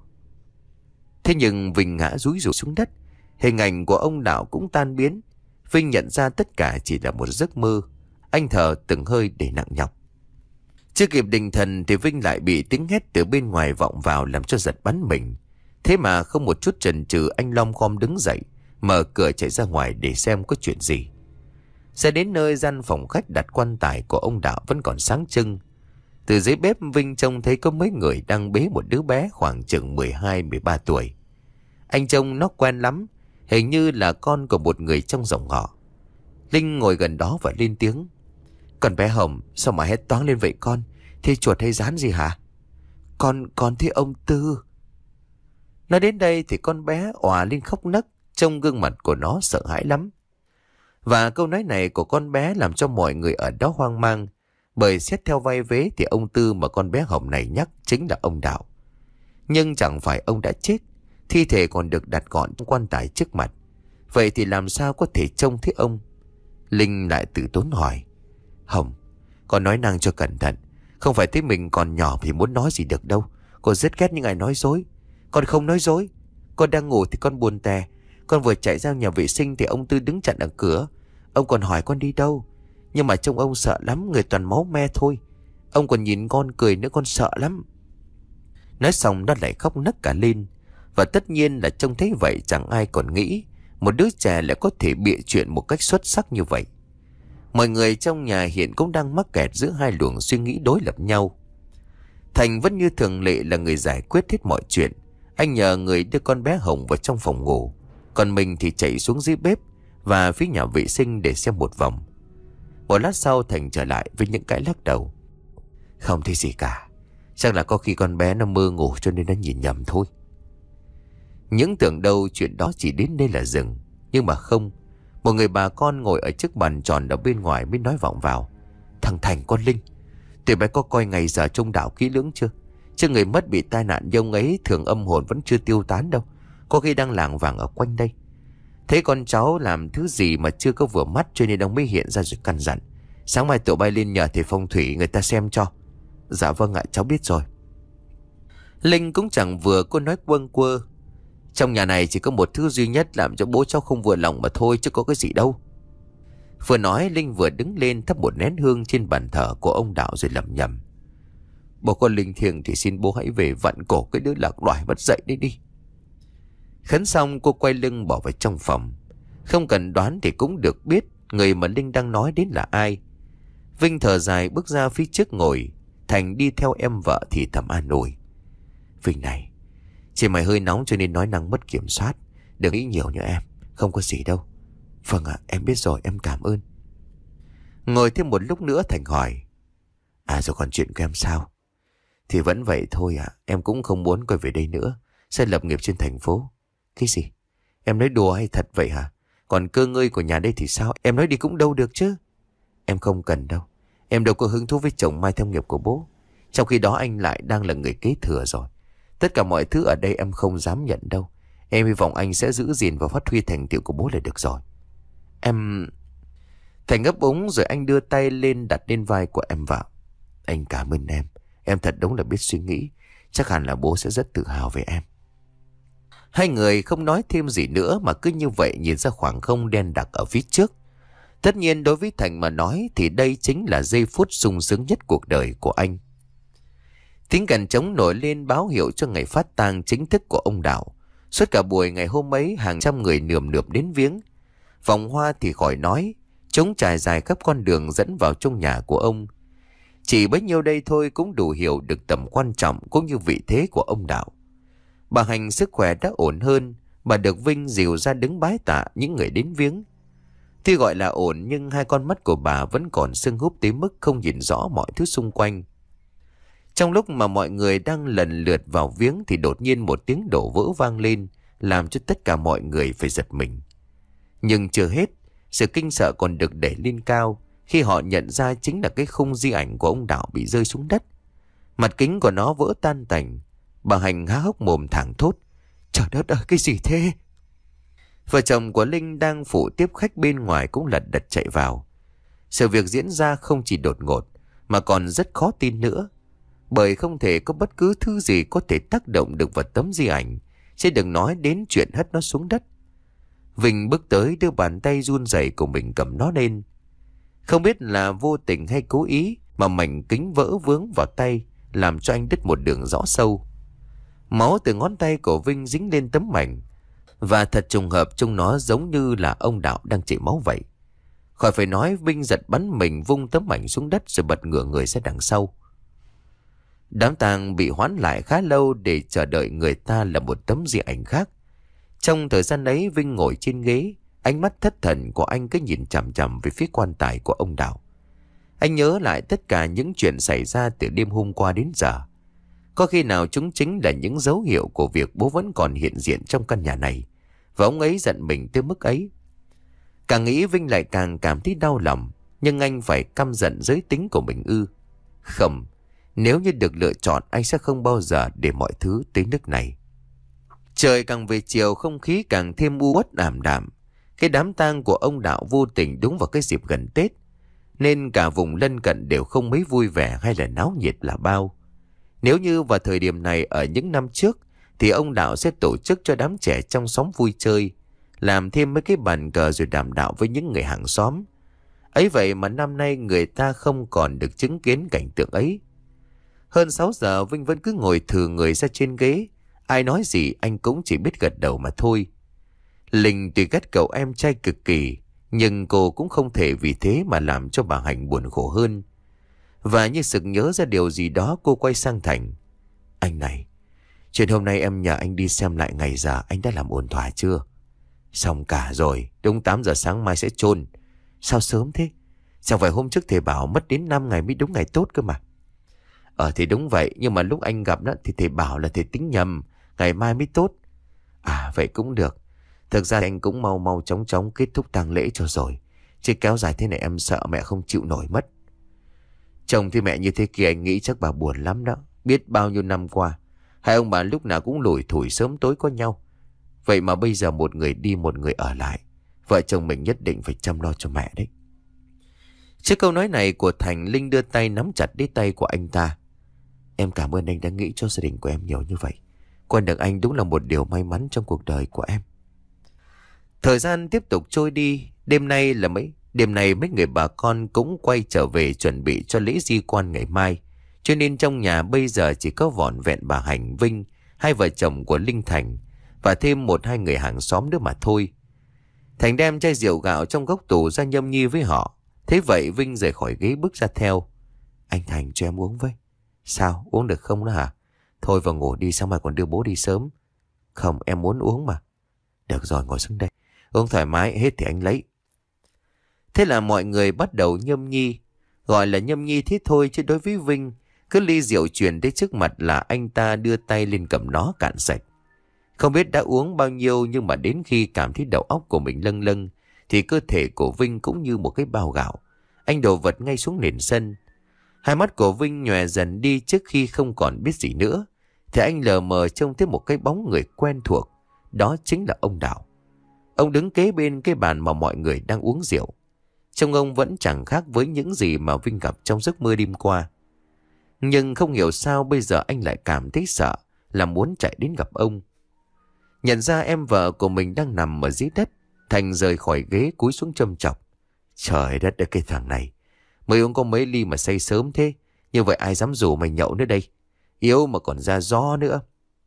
Thế nhưng Vinh ngã rúi rụi xuống đất. Hình ảnh của ông Đạo cũng tan biến. Vinh nhận ra tất cả chỉ là một giấc mơ. Anh thở từng hơi để nặng nhọc. Chưa kịp định thần thì Vinh lại bị tiếng hét từ bên ngoài vọng vào làm cho giật bắn mình. Thế mà không một chút chần chừ, anh lom khom đứng dậy, mở cửa chạy ra ngoài để xem có chuyện gì. Ra đến nơi gian phòng khách đặt quan tài của ông Đạo vẫn còn sáng trưng. Từ dưới bếp Vinh trông thấy có mấy người đang bế một đứa bé khoảng chừng mười hai mười ba tuổi. Anh trông nó quen lắm, hình như là con của một người trong dòng họ. Linh ngồi gần đó và lên tiếng. Con bé Hồng, sao mà hét toáng lên vậy con? Thế chuột hay rán gì hả? Con, con thấy ông Tư. Nói đến đây thì con bé òa lên khóc nấc, trông gương mặt của nó sợ hãi lắm. Và câu nói này của con bé làm cho mọi người ở đó hoang mang, bởi xét theo vai vế thì ông Tư mà con bé Hồng này nhắc chính là ông Đạo. Nhưng chẳng phải ông đã chết, thi thể còn được đặt gọn trong quan tài trước mặt. Vậy thì làm sao có thể trông thấy ông? Linh lại tự tốn hỏi. Hồng, con nói năng cho cẩn thận. Không phải thấy mình còn nhỏ thì muốn nói gì được đâu. Con rất ghét những ai nói dối. Con không nói dối. Con đang ngủ thì con buồn tè. Con vừa chạy ra nhà vệ sinh thì ông Tư đứng chặn ở cửa. Ông còn hỏi con đi đâu. Nhưng mà trông ông sợ lắm, người toàn máu me thôi. Ông còn nhìn con cười nữa, con sợ lắm. Nói xong nó lại khóc nấc cả lên. Và tất nhiên là trông thấy vậy chẳng ai còn nghĩ một đứa trẻ lại có thể bịa chuyện một cách xuất sắc như vậy. Mọi người trong nhà hiện cũng đang mắc kẹt giữa hai luồng suy nghĩ đối lập nhau. Thành vẫn như thường lệ là người giải quyết hết mọi chuyện. Anh nhờ người đưa con bé Hồng vào trong phòng ngủ, còn mình thì chạy xuống dưới bếp và phía nhà vệ sinh để xem một vòng. Một lát sau Thành trở lại với những cái lắc đầu. Không thấy gì cả. Chắc là có khi con bé nó mơ ngủ cho nên nó nhìn nhầm thôi. Những tưởng đâu chuyện đó chỉ đến đây là dừng. Nhưng mà không. Một người bà con ngồi ở chiếc bàn tròn ở bên ngoài mới nói vọng vào. Thằng Thành con Linh, tụi bé có coi ngày giờ trông đạo kỹ lưỡng chưa? Chứ người mất bị tai nạn như ông ấy thường âm hồn vẫn chưa tiêu tán đâu. Có khi đang lảng vảng ở quanh đây. Thấy con cháu làm thứ gì mà chưa có vừa mắt cho nên ông mới hiện ra rồi căn dặn. Sáng mai tụi bay lên nhờ thầy phong thủy người ta xem cho. Dạ vâng ạ, cháu biết rồi. Linh cũng chẳng vừa có nói quâng quơ. Trong nhà này chỉ có một thứ duy nhất làm cho bố cháu không vừa lòng mà thôi, chứ có cái gì đâu. Vừa nói Linh vừa đứng lên thắp một nén hương trên bàn thờ của ông Đạo rồi lẩm nhẩm. Bố con linh thiêng thì xin bố hãy về vặn cổ cái đứa lạc loài mất dậy đi đi. Khấn xong cô quay lưng bỏ vào trong phòng. Không cần đoán thì cũng được biết người mà Linh đang nói đến là ai. Vinh thở dài bước ra phía trước ngồi. Thành đi theo em vợ thì thầm an ủi. Vinh này, chị mày hơi nóng cho nên nói năng mất kiểm soát. Đừng nghĩ nhiều như em, không có gì đâu. Vâng ạ, em biết rồi, em cảm ơn. Ngồi thêm một lúc nữa Thành hỏi. À rồi còn chuyện của em sao? Thì vẫn vậy thôi ạ, em cũng không muốn quay về đây nữa. Sẽ lập nghiệp trên thành phố. Cái gì? Em nói đùa hay thật vậy hả? Còn cơ ngơi của nhà đây thì sao? Em nói đi cũng đâu được chứ. Em không cần đâu. Em đâu có hứng thú với chồng mai theo nghiệp của bố. Trong khi đó anh lại đang là người kế thừa rồi. Tất cả mọi thứ ở đây em không dám nhận đâu. Em hy vọng anh sẽ giữ gìn và phát huy thành tựu của bố là được rồi. Em... Thành ấp úng rồi anh đưa tay lên đặt lên vai của em vợ. Anh cảm ơn em. Em thật đúng là biết suy nghĩ. Chắc hẳn là bố sẽ rất tự hào về em. Hai người không nói thêm gì nữa mà cứ như vậy nhìn ra khoảng không đen đặc ở phía trước. Tất nhiên đối với Thành mà nói thì đây chính là giây phút sung sướng nhất cuộc đời của anh. Tiếng kèn trống nổi lên báo hiệu cho ngày phát tang chính thức của ông Đạo. Suốt cả buổi ngày hôm ấy hàng trăm người nườm nượp đến viếng. Vòng hoa thì khỏi nói, trống trải dài khắp con đường dẫn vào trong nhà của ông. Chỉ bấy nhiêu đây thôi cũng đủ hiểu được tầm quan trọng cũng như vị thế của ông Đạo. Bà Hành sức khỏe đã ổn hơn, bà được Vinh dìu ra đứng bái tạ những người đến viếng. Tuy gọi là ổn nhưng hai con mắt của bà vẫn còn sưng húp tới mức không nhìn rõ mọi thứ xung quanh. Trong lúc mà mọi người đang lần lượt vào viếng thì đột nhiên một tiếng đổ vỡ vang lên, làm cho tất cả mọi người phải giật mình. Nhưng chưa hết, sự kinh sợ còn được đẩy lên cao khi họ nhận ra chính là cái khung di ảnh của ông Đạo bị rơi xuống đất. Mặt kính của nó vỡ tan tành. Bà Hành há hốc mồm thảng thốt. Trời đất ơi, cái gì thế? Vợ chồng của Linh đang phụ tiếp khách bên ngoài cũng lật đật chạy vào. Sự việc diễn ra không chỉ đột ngột mà còn rất khó tin nữa. Bởi không thể có bất cứ thứ gì có thể tác động được vào tấm di ảnh, chứ đừng nói đến chuyện hất nó xuống đất. Vinh bước tới đưa bàn tay run rẩy của mình cầm nó lên. Không biết là vô tình hay cố ý mà mảnh kính vỡ vướng vào tay, làm cho anh đứt một đường rõ sâu. Máu từ ngón tay của Vinh dính lên tấm mảnh, và thật trùng hợp trông nó giống như là ông Đạo đang chảy máu vậy. Khỏi phải nói, Vinh giật bắn mình vung tấm mảnh xuống đất rồi bật ngửa người ra đằng sau. Đám tang bị hoãn lại khá lâu để chờ đợi người ta là một tấm di ảnh khác. Trong thời gian ấy, Vinh ngồi trên ghế, ánh mắt thất thần của anh cứ nhìn chằm chằm về phía quan tài của ông Đạo. Anh nhớ lại tất cả những chuyện xảy ra từ đêm hôm qua đến giờ. Có khi nào chúng chính là những dấu hiệu của việc bố vẫn còn hiện diện trong căn nhà này, và ông ấy giận mình tới mức ấy. Càng nghĩ Vinh lại càng cảm thấy đau lòng, nhưng anh phải căm giận giới tính của mình ư? Không, nếu như được lựa chọn anh sẽ không bao giờ để mọi thứ tới nước này. Trời càng về chiều, không khí càng thêm u uất ảm đạm. Cái đám tang của ông Đạo vô tình đúng vào cái dịp gần Tết, nên cả vùng lân cận đều không mấy vui vẻ hay là náo nhiệt là bao. Nếu như vào thời điểm này ở những năm trước thì ông Đạo sẽ tổ chức cho đám trẻ trong xóm vui chơi, làm thêm mấy cái bàn cờ rồi đàm đạo với những người hàng xóm. Ấy vậy mà năm nay người ta không còn được chứng kiến cảnh tượng ấy. Hơn sáu giờ Vinh vẫn cứ ngồi thừ người ra trên ghế. Ai nói gì anh cũng chỉ biết gật đầu mà thôi. Linh tuy ghét cậu em trai cực kỳ, nhưng cô cũng không thể vì thế mà làm cho bà Hành buồn khổ hơn. Và như sực nhớ ra điều gì đó, cô quay sang Thành. Anh này, chuyện hôm nay em nhờ anh đi xem lại ngày giờ anh đã làm ổn thỏa chưa? Xong cả rồi, đúng tám giờ sáng mai sẽ chôn. Sao sớm thế? Chẳng phải hôm trước thầy bảo mất đến năm ngày mới đúng ngày tốt cơ mà. Ờ thì đúng vậy, nhưng mà lúc anh gặp đó thì thầy bảo là thầy tính nhầm, ngày mai mới tốt. À vậy cũng được. Thực ra anh cũng mau mau chóng chóng kết thúc tang lễ cho rồi. Chứ kéo dài thế này em sợ mẹ không chịu nổi mất. Chồng thì mẹ như thế kia anh nghĩ chắc bà buồn lắm đó. Biết bao nhiêu năm qua, hai ông bà lúc nào cũng lủi thủi sớm tối có nhau. Vậy mà bây giờ một người đi một người ở lại. Vợ chồng mình nhất định phải chăm lo cho mẹ đấy. Trước câu nói này của Thành, Linh đưa tay nắm chặt lấy tay của anh ta. Em cảm ơn anh đã nghĩ cho gia đình của em nhiều như vậy. Quen được anh đúng là một điều may mắn trong cuộc đời của em. Thời gian tiếp tục trôi đi. Đêm nay là mấy Đêm nay mấy người bà con cũng quay trở về chuẩn bị cho lễ di quan ngày mai. Cho nên trong nhà bây giờ chỉ có vỏn vẹn bà Hành, Vinh, hai vợ chồng của Linh Thành và thêm một hai người hàng xóm nữa mà thôi. Thành đem chai rượu gạo trong góc tủ ra nhâm nhi với họ. Thế vậy Vinh rời khỏi ghế bước ra theo. Anh Thành cho em uống với. Sao, uống được không đó hả? Thôi vào ngủ đi, sáng mai còn đưa bố đi sớm. Không, em muốn uống mà. Được rồi, ngồi xuống đây. Uống thoải mái, hết thì anh lấy. Thế là mọi người bắt đầu nhâm nhi. Gọi là nhâm nhi thế thôi, chứ đối với Vinh, cứ ly rượu truyền tới trước mặt là anh ta đưa tay lên cầm nó cạn sạch. Không biết đã uống bao nhiêu, nhưng mà đến khi cảm thấy đầu óc của mình lâng lâng thì cơ thể của Vinh cũng như một cái bao gạo. Anh đổ vật ngay xuống nền sân. Hai mắt của Vinh nhòe dần đi, trước khi không còn biết gì nữa thì anh lờ mờ trông thấy một cái bóng người quen thuộc. Đó chính là ông Đạo. Ông đứng kế bên cái bàn mà mọi người đang uống rượu. Trông ông vẫn chẳng khác với những gì mà Vinh gặp trong giấc mơ đêm qua. Nhưng không hiểu sao bây giờ anh lại cảm thấy sợ, là muốn chạy đến gặp ông. Nhận ra em vợ của mình đang nằm ở dưới đất, Thành rời khỏi ghế cúi xuống châm chọc. Trời đất ơi, cái thằng này mới uống có mấy ly mà say sớm thế. Như vậy ai dám rủ mày nhậu nữa đây. Yếu mà còn ra gió nữa.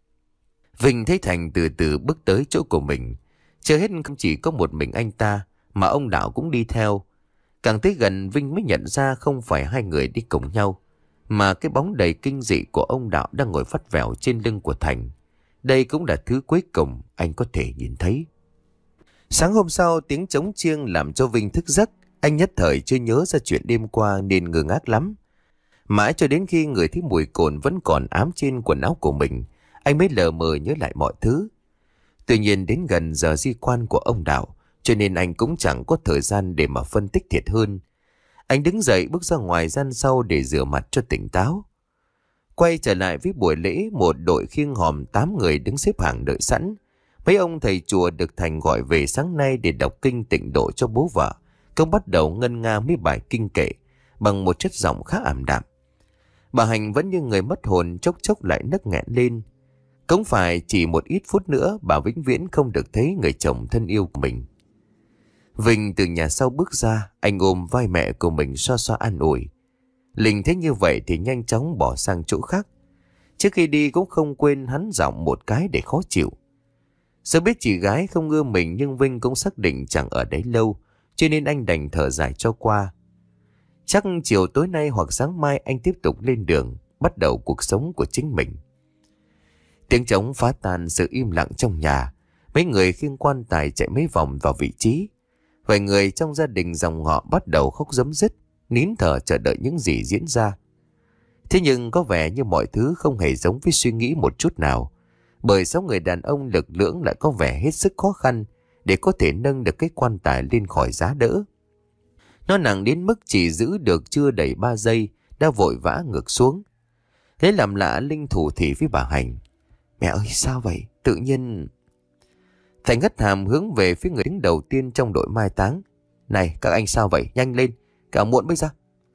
Vinh thấy Thành từ từ bước tới chỗ của mình. Chưa hết không chỉ có một mình anh ta, mà ông Đạo cũng đi theo. Càng tới gần Vinh mới nhận ra không phải hai người đi cùng nhau, mà cái bóng đầy kinh dị của ông Đạo đang ngồi vắt vẻo trên lưng của Thành. Đây cũng là thứ cuối cùng anh có thể nhìn thấy. Sáng hôm sau, tiếng trống chiêng làm cho Vinh thức giấc. Anh nhất thời chưa nhớ ra chuyện đêm qua nên ngơ ngác lắm. Mãi cho đến khi người thấy mùi cồn vẫn còn ám trên quần áo của mình, anh mới lờ mờ nhớ lại mọi thứ. Tuy nhiên đến gần giờ di quan của ông Đạo, cho nên anh cũng chẳng có thời gian để mà phân tích thiệt hơn. Anh đứng dậy bước ra ngoài gian sau để rửa mặt cho tỉnh táo. Quay trở lại với buổi lễ, một đội khiêng hòm tám người đứng xếp hàng đợi sẵn. Mấy ông thầy chùa được Thành gọi về sáng nay để đọc kinh tịnh độ cho bố vợ. Công bắt đầu ngân nga mấy bài kinh kệ bằng một chất giọng khá ảm đạm. Bà Hành vẫn như người mất hồn, chốc chốc lại nấc nghẹn lên. Cũng phải chỉ một ít phút nữa bà vĩnh viễn không được thấy người chồng thân yêu của mình. Vinh từ nhà sau bước ra, anh ôm vai mẹ của mình xoa xoa an ủi. Linh thấy như vậy thì nhanh chóng bỏ sang chỗ khác. Trước khi đi cũng không quên hắn giọng một cái để khó chịu. Giờ biết chị gái không ưa mình, nhưng Vinh cũng xác định chẳng ở đấy lâu, cho nên anh đành thở dài cho qua. Chắc chiều tối nay hoặc sáng mai anh tiếp tục lên đường, bắt đầu cuộc sống của chính mình. Tiếng trống phá tan sự im lặng trong nhà. Mấy người khiêng quan tài chạy mấy vòng vào vị trí. Vài người trong gia đình dòng họ bắt đầu khóc rấm rứt, nín thở chờ đợi những gì diễn ra. Thế nhưng có vẻ như mọi thứ không hề giống với suy nghĩ một chút nào. Bởi sáu người đàn ông lực lưỡng lại có vẻ hết sức khó khăn để có thể nâng được cái quan tài lên khỏi giá đỡ. Nó nặng đến mức chỉ giữ được chưa đầy ba giây đã vội vã ngược xuống. Thế làm lạ, Linh thủ thỉ với bà Hành. Mẹ ơi, sao vậy? Tự nhiên... Thành hất hàm hướng về phía người đứng đầu tiên trong đội mai táng. Này, các anh sao vậy? Nhanh lên, cả muộn bây giờ.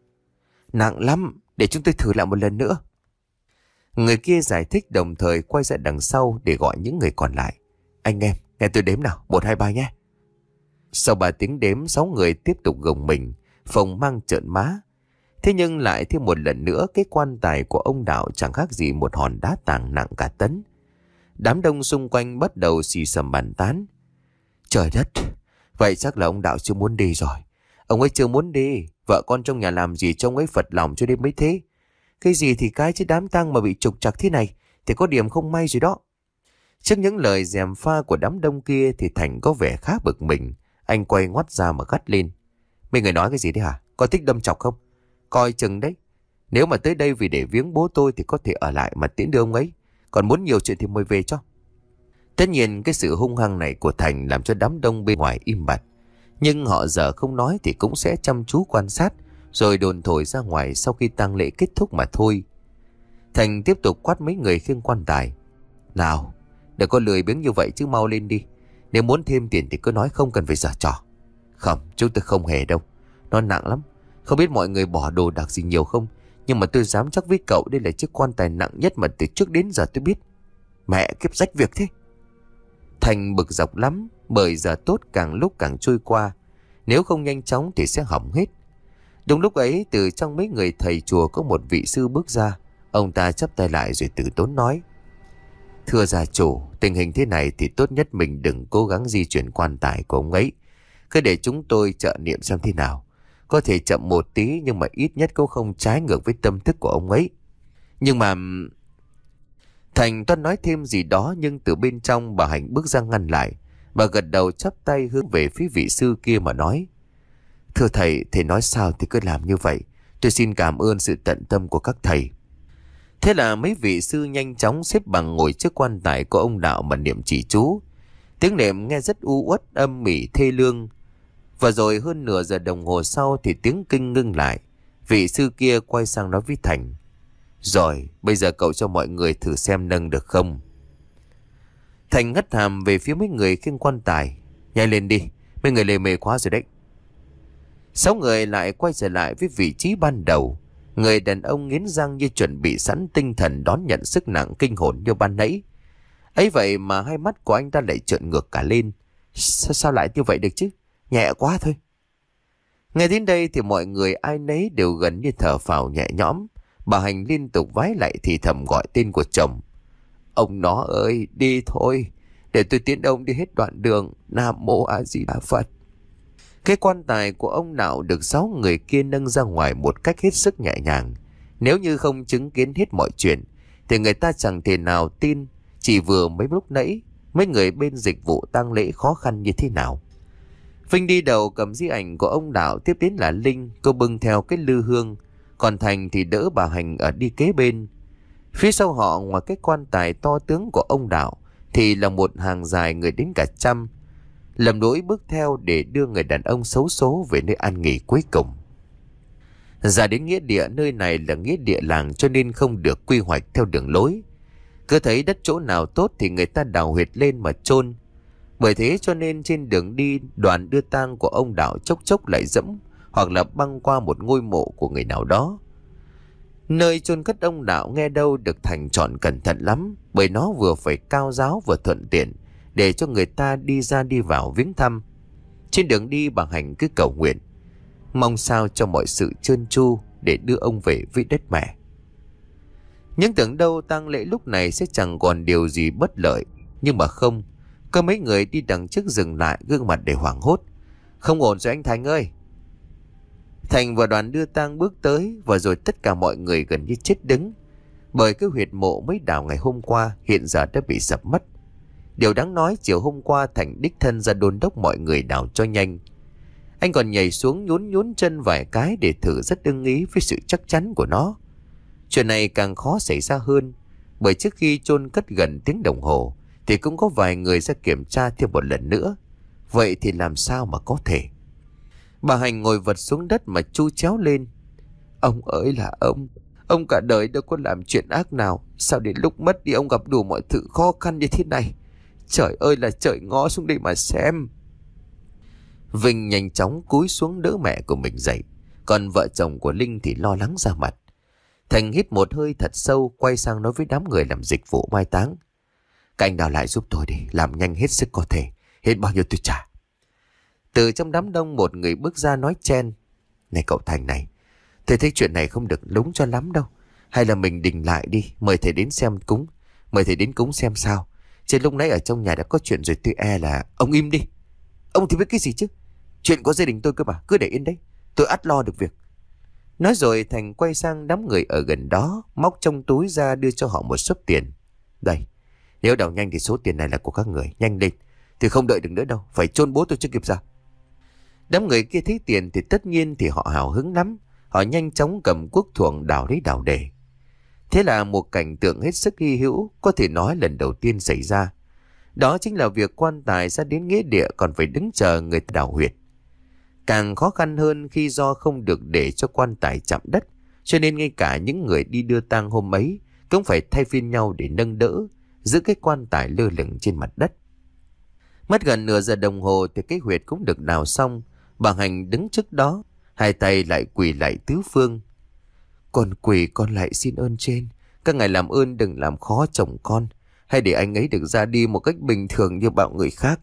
Nặng lắm, để chúng tôi thử lại một lần nữa. Người kia giải thích đồng thời quay ra đằng sau để gọi những người còn lại. Anh em, nghe tôi đếm nào, một, hai, ba nhé. Sau ba tiếng đếm, sáu người tiếp tục gồng mình, phồng mang trợn má. Thế nhưng lại thêm một lần nữa, cái quan tài của ông Đạo chẳng khác gì một hòn đá tảng nặng cả tấn. Đám đông xung quanh bắt đầu xì xầm bàn tán. Trời đất, vậy chắc là ông Đạo chưa muốn đi rồi. Ông ấy chưa muốn đi, vợ con trong nhà làm gì cho ông ấy phật lòng cho đêm mấy thế. Cái gì thì cái, chứ đám tang mà bị trục trặc thế này thì có điểm không may rồi đó. Trước những lời gièm pha của đám đông kia thì Thành có vẻ khá bực mình. Anh quay ngoắt ra mà gắt lên. Mấy người nói cái gì đấy hả? Có thích đâm chọc không? Coi chừng đấy. Nếu mà tới đây vì để viếng bố tôi thì có thể ở lại mà tiễn đưa ông ấy. Còn muốn nhiều chuyện thì mời về cho. Tất nhiên cái sự hung hăng này của Thành làm cho đám đông bên ngoài im bặt. Nhưng họ giờ không nói thì cũng sẽ chăm chú quan sát, rồi đồn thổi ra ngoài sau khi tang lễ kết thúc mà thôi. Thành tiếp tục quát mấy người khiêng quan tài. Nào, đừng có lười biếng như vậy chứ, mau lên đi. Nếu muốn thêm tiền thì cứ nói, không cần phải giở trò. Không, chúng tôi không hề đâu. Nó nặng lắm. Không biết mọi người bỏ đồ đạc gì nhiều không, nhưng mà tôi dám chắc với cậu đây là chiếc quan tài nặng nhất mà từ trước đến giờ tôi biết. Mẹ kiếp rách việc thế. Thành bực dọc lắm, bởi giờ tốt càng lúc càng trôi qua. Nếu không nhanh chóng thì sẽ hỏng hết. Đúng lúc ấy, từ trong mấy người thầy chùa có một vị sư bước ra. Ông ta chắp tay lại rồi từ tốn nói: Thưa gia chủ, tình hình thế này thì tốt nhất mình đừng cố gắng di chuyển quan tài của ông ấy. Cứ để chúng tôi trợ niệm xem thế nào. Có thể chậm một tí nhưng mà ít nhất cũng không trái ngược với tâm thức của ông ấy. Nhưng mà... Thành toan nói thêm gì đó, nhưng từ bên trong bà Hạnh bước ra ngăn lại. Bà gật đầu chắp tay hướng về phía vị sư kia mà nói: Thưa thầy, thầy nói sao thì cứ làm như vậy. Tôi xin cảm ơn sự tận tâm của các thầy. Thế là mấy vị sư nhanh chóng xếp bằng ngồi trước quan tài của ông Đạo mà niệm chỉ chú. Tiếng niệm nghe rất u uất, âm mỉ thê lương. Và rồi hơn nửa giờ đồng hồ sau thì tiếng kinh ngưng lại. Vị sư kia quay sang nói với Thành: Rồi, bây giờ cậu cho mọi người thử xem nâng được không? Thành ngất hàm về phía mấy người khiêng quan tài: Nhanh lên đi, mấy người lề mề quá rồi đấy. Sáu người lại quay trở lại với vị trí ban đầu. Người đàn ông nghiến răng như chuẩn bị sẵn tinh thần đón nhận sức nặng kinh hồn như ban nãy. Ấy vậy mà hai mắt của anh ta lại trợn ngược cả lên. Sao, sao lại như vậy được chứ? Nhẹ quá thôi. Nghe đến đây thì mọi người ai nấy đều gần như thở phào nhẹ nhõm. Bà Hành liên tục vái lại thì thầm gọi tên của chồng: Ông nó ơi, đi thôi, để tôi tiễn ông đi hết đoạn đường. Nam mô A Di Đà Phật. Cái quan tài của ông Nạo được sáu người kia nâng ra ngoài một cách hết sức nhẹ nhàng. Nếu như không chứng kiến hết mọi chuyện thì người ta chẳng thể nào tin chỉ vừa mấy lúc nãy mấy người bên dịch vụ tang lễ khó khăn như thế nào. Vinh đi đầu cầm di ảnh của ông Đạo, tiếp đến là Linh, cô bưng theo cái lư hương, còn Thành thì đỡ bà Hành ở đi kế bên. Phía sau họ, ngoài cái quan tài to tướng của ông Đạo thì là một hàng dài người đến cả trăm, lầm lũi bước theo để đưa người đàn ông xấu số về nơi an nghỉ cuối cùng. Ra đến nghĩa địa, nơi này là nghĩa địa làng cho nên không được quy hoạch theo đường lối. Cứ thấy đất chỗ nào tốt thì người ta đào huyệt lên mà chôn. Bởi thế cho nên trên đường đi, đoàn đưa tang của ông Đạo chốc chốc lại dẫm hoặc là băng qua một ngôi mộ của người nào đó. Nơi chôn cất ông Đạo nghe đâu được Thành chọn cẩn thận lắm, bởi nó vừa phải cao ráo vừa thuận tiện để cho người ta đi ra đi vào viếng thăm. Trên đường đi, bà Hành cứ cầu nguyện mong sao cho mọi sự trơn tru để đưa ông về với đất mẹ. Nhưng tưởng đâu tang lễ lúc này sẽ chẳng còn điều gì bất lợi. Nhưng mà không, có mấy người đi đằng trước dừng lại, gương mặt để hoảng hốt. Không ổn rồi anh Thành ơi. Thành và đoàn đưa tang bước tới, và rồi tất cả mọi người gần như chết đứng. Bởi cái huyệt mộ mới đào ngày hôm qua hiện giờ đã bị sập mất. Điều đáng nói, chiều hôm qua Thành đích thân ra đôn đốc mọi người đào cho nhanh. Anh còn nhảy xuống nhún nhún chân vài cái để thử rất ưng ý với sự chắc chắn của nó. Chuyện này càng khó xảy ra hơn, bởi trước khi chôn cất gần tiếng đồng hồ thì cũng có vài người ra kiểm tra thêm một lần nữa. Vậy thì làm sao mà có thể? Bà Hành ngồi vật xuống đất mà chu chéo lên. Ông ơi là ông, ông cả đời đâu có làm chuyện ác nào, sao đến lúc mất đi ông gặp đủ mọi thứ khó khăn như thế này? Trời ơi là trời, ngó xuống đây mà xem. Vinh nhanh chóng cúi xuống đỡ mẹ của mình dậy, còn vợ chồng của Linh thì lo lắng ra mặt. Thành hít một hơi thật sâu, quay sang nói với đám người làm dịch vụ mai táng: Các anh đào lại giúp tôi đi, làm nhanh hết sức có thể, hết bao nhiêu tôi trả. Từ trong đám đông một người bước ra nói chen: Này cậu Thành này, tôi thấy chuyện này không được đúng cho lắm đâu. Hay là mình đình lại đi, mời thầy đến xem cúng. Mời thầy đến cúng xem sao. Chứ lúc nãy ở trong nhà đã có chuyện rồi, tôi e là... Ông im đi. Ông thì biết cái gì chứ? Chuyện của gia đình tôi cơ mà, cứ để yên đấy, tôi ắt lo được việc. Nói rồi Thành quay sang đám người ở gần đó, móc trong túi ra đưa cho họ một xấp tiền. Đây, nếu đào nhanh thì số tiền này là của các người, nhanh lên, thì không đợi được nữa đâu, phải chôn bố tôi chưa kịp ra. Đám người kia thấy tiền thì tất nhiên thì họ hào hứng lắm. Họ nhanh chóng cầm cuốc thuồng đào lấy đào để. Thế là một cảnh tượng hết sức hy hữu, có thể nói lần đầu tiên xảy ra. Đó chính là việc quan tài ra đến nghĩa địa còn phải đứng chờ người ta đào huyệt. Càng khó khăn hơn khi do không được để cho quan tài chạm đất, cho nên ngay cả những người đi đưa tang hôm ấy cũng phải thay phiên nhau để nâng đỡ, giữ cái quan tài lơ lửng trên mặt đất. Mất gần nửa giờ đồng hồ thì cái huyệt cũng được đào xong. Bà Hành đứng trước đó, hai tay lại quỳ lại tứ phương. Con quỳ con lại xin ơn trên, các ngài làm ơn đừng làm khó chồng con, hay để anh ấy được ra đi một cách bình thường như bao người khác.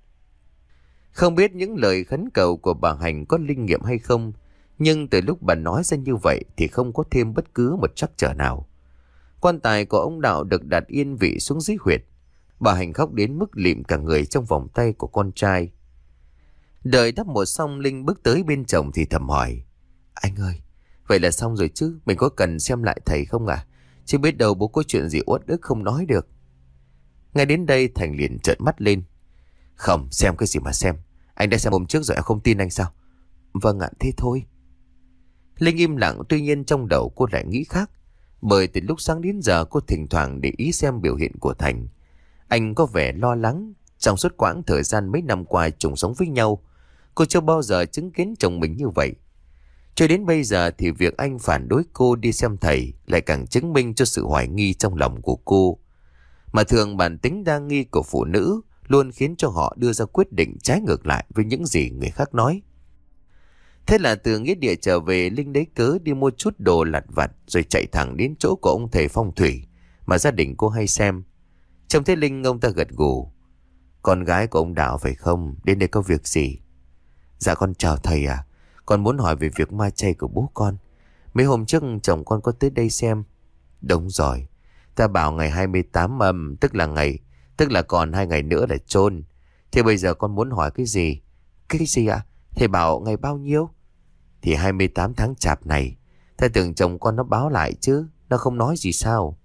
Không biết những lời khấn cầu của bà Hành có linh nghiệm hay không, nhưng từ lúc bà nói ra như vậy thì không có thêm bất cứ một trắc trở nào. Quan tài của ông Đạo được đặt yên vị xuống dưới huyệt. Bà Hành khóc đến mức lịm cả người trong vòng tay của con trai. Đợi đắp một xong, Linh bước tới bên chồng thì thầm hỏi: Anh ơi, vậy là xong rồi chứ? Mình có cần xem lại thầy không à? Chứ biết đâu bố có chuyện gì uất ức không nói được. Ngay đến đây Thành liền trợn mắt lên: Không, xem cái gì mà xem? Anh đã xem hôm trước rồi, em không tin anh sao? Vâng ạ, thế thôi. Linh im lặng, tuy nhiên trong đầu cô lại nghĩ khác. Bởi từ lúc sáng đến giờ cô thỉnh thoảng để ý xem biểu hiện của Thành. Anh có vẻ lo lắng. Trong suốt quãng thời gian mấy năm qua chung sống với nhau, cô chưa bao giờ chứng kiến chồng mình như vậy. Cho đến bây giờ thì việc anh phản đối cô đi xem thầy lại càng chứng minh cho sự hoài nghi trong lòng của cô. Mà thường bản tính đa nghi của phụ nữ luôn khiến cho họ đưa ra quyết định trái ngược lại với những gì người khác nói. Thế là từ nghĩa địa trở về, Linh lấy cớ đi mua chút đồ lặt vặt rồi chạy thẳng đến chỗ của ông thầy phong thủy mà gia đình cô hay xem. Trông thấy Linh, ông ta gật gù: Con gái của ông Đạo phải không? Đến đây có việc gì? Dạ con chào thầy à. Con muốn hỏi về việc ma chay của bố con. Mấy hôm trước chồng con có tới đây xem. Đúng rồi. Ta bảo ngày hai mươi tám âm, tức là ngày, tức là còn hai ngày nữa là chôn. Thế bây giờ con muốn hỏi cái gì? Cái gì ạ? À? Thầy bảo ngày bao nhiêu? Thì hai mươi tám tháng chạp này. Ta tưởng chồng con nó báo lại chứ. Nó không nói gì sao?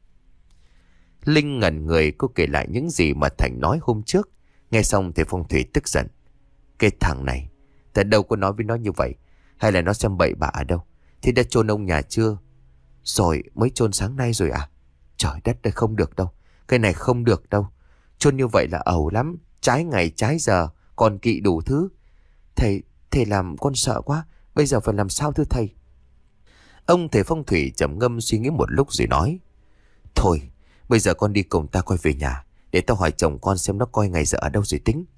Linh ngẩn người, cô kể lại những gì mà Thành nói hôm trước. Nghe xong thì phong thủy tức giận: Cái thằng này, ta đâu có nói với nó như vậy. Hay là nó xem bậy bạ ở đâu? Thì đã chôn ông nhà chưa? Rồi, mới chôn sáng nay rồi à? Trời đất ơi, không được đâu. Cái này không được đâu. Chôn như vậy là ẩu lắm. Trái ngày trái giờ, còn kỵ đủ thứ. Thầy, thầy làm con sợ quá. Bây giờ phải làm sao thưa thầy? Ông thầy phong thủy trầm ngâm suy nghĩ một lúc rồi nói: Thôi, bây giờ con đi cùng ta quay về nhà, để tao hỏi chồng con xem nó coi ngày giờ ở đâu rồi tính.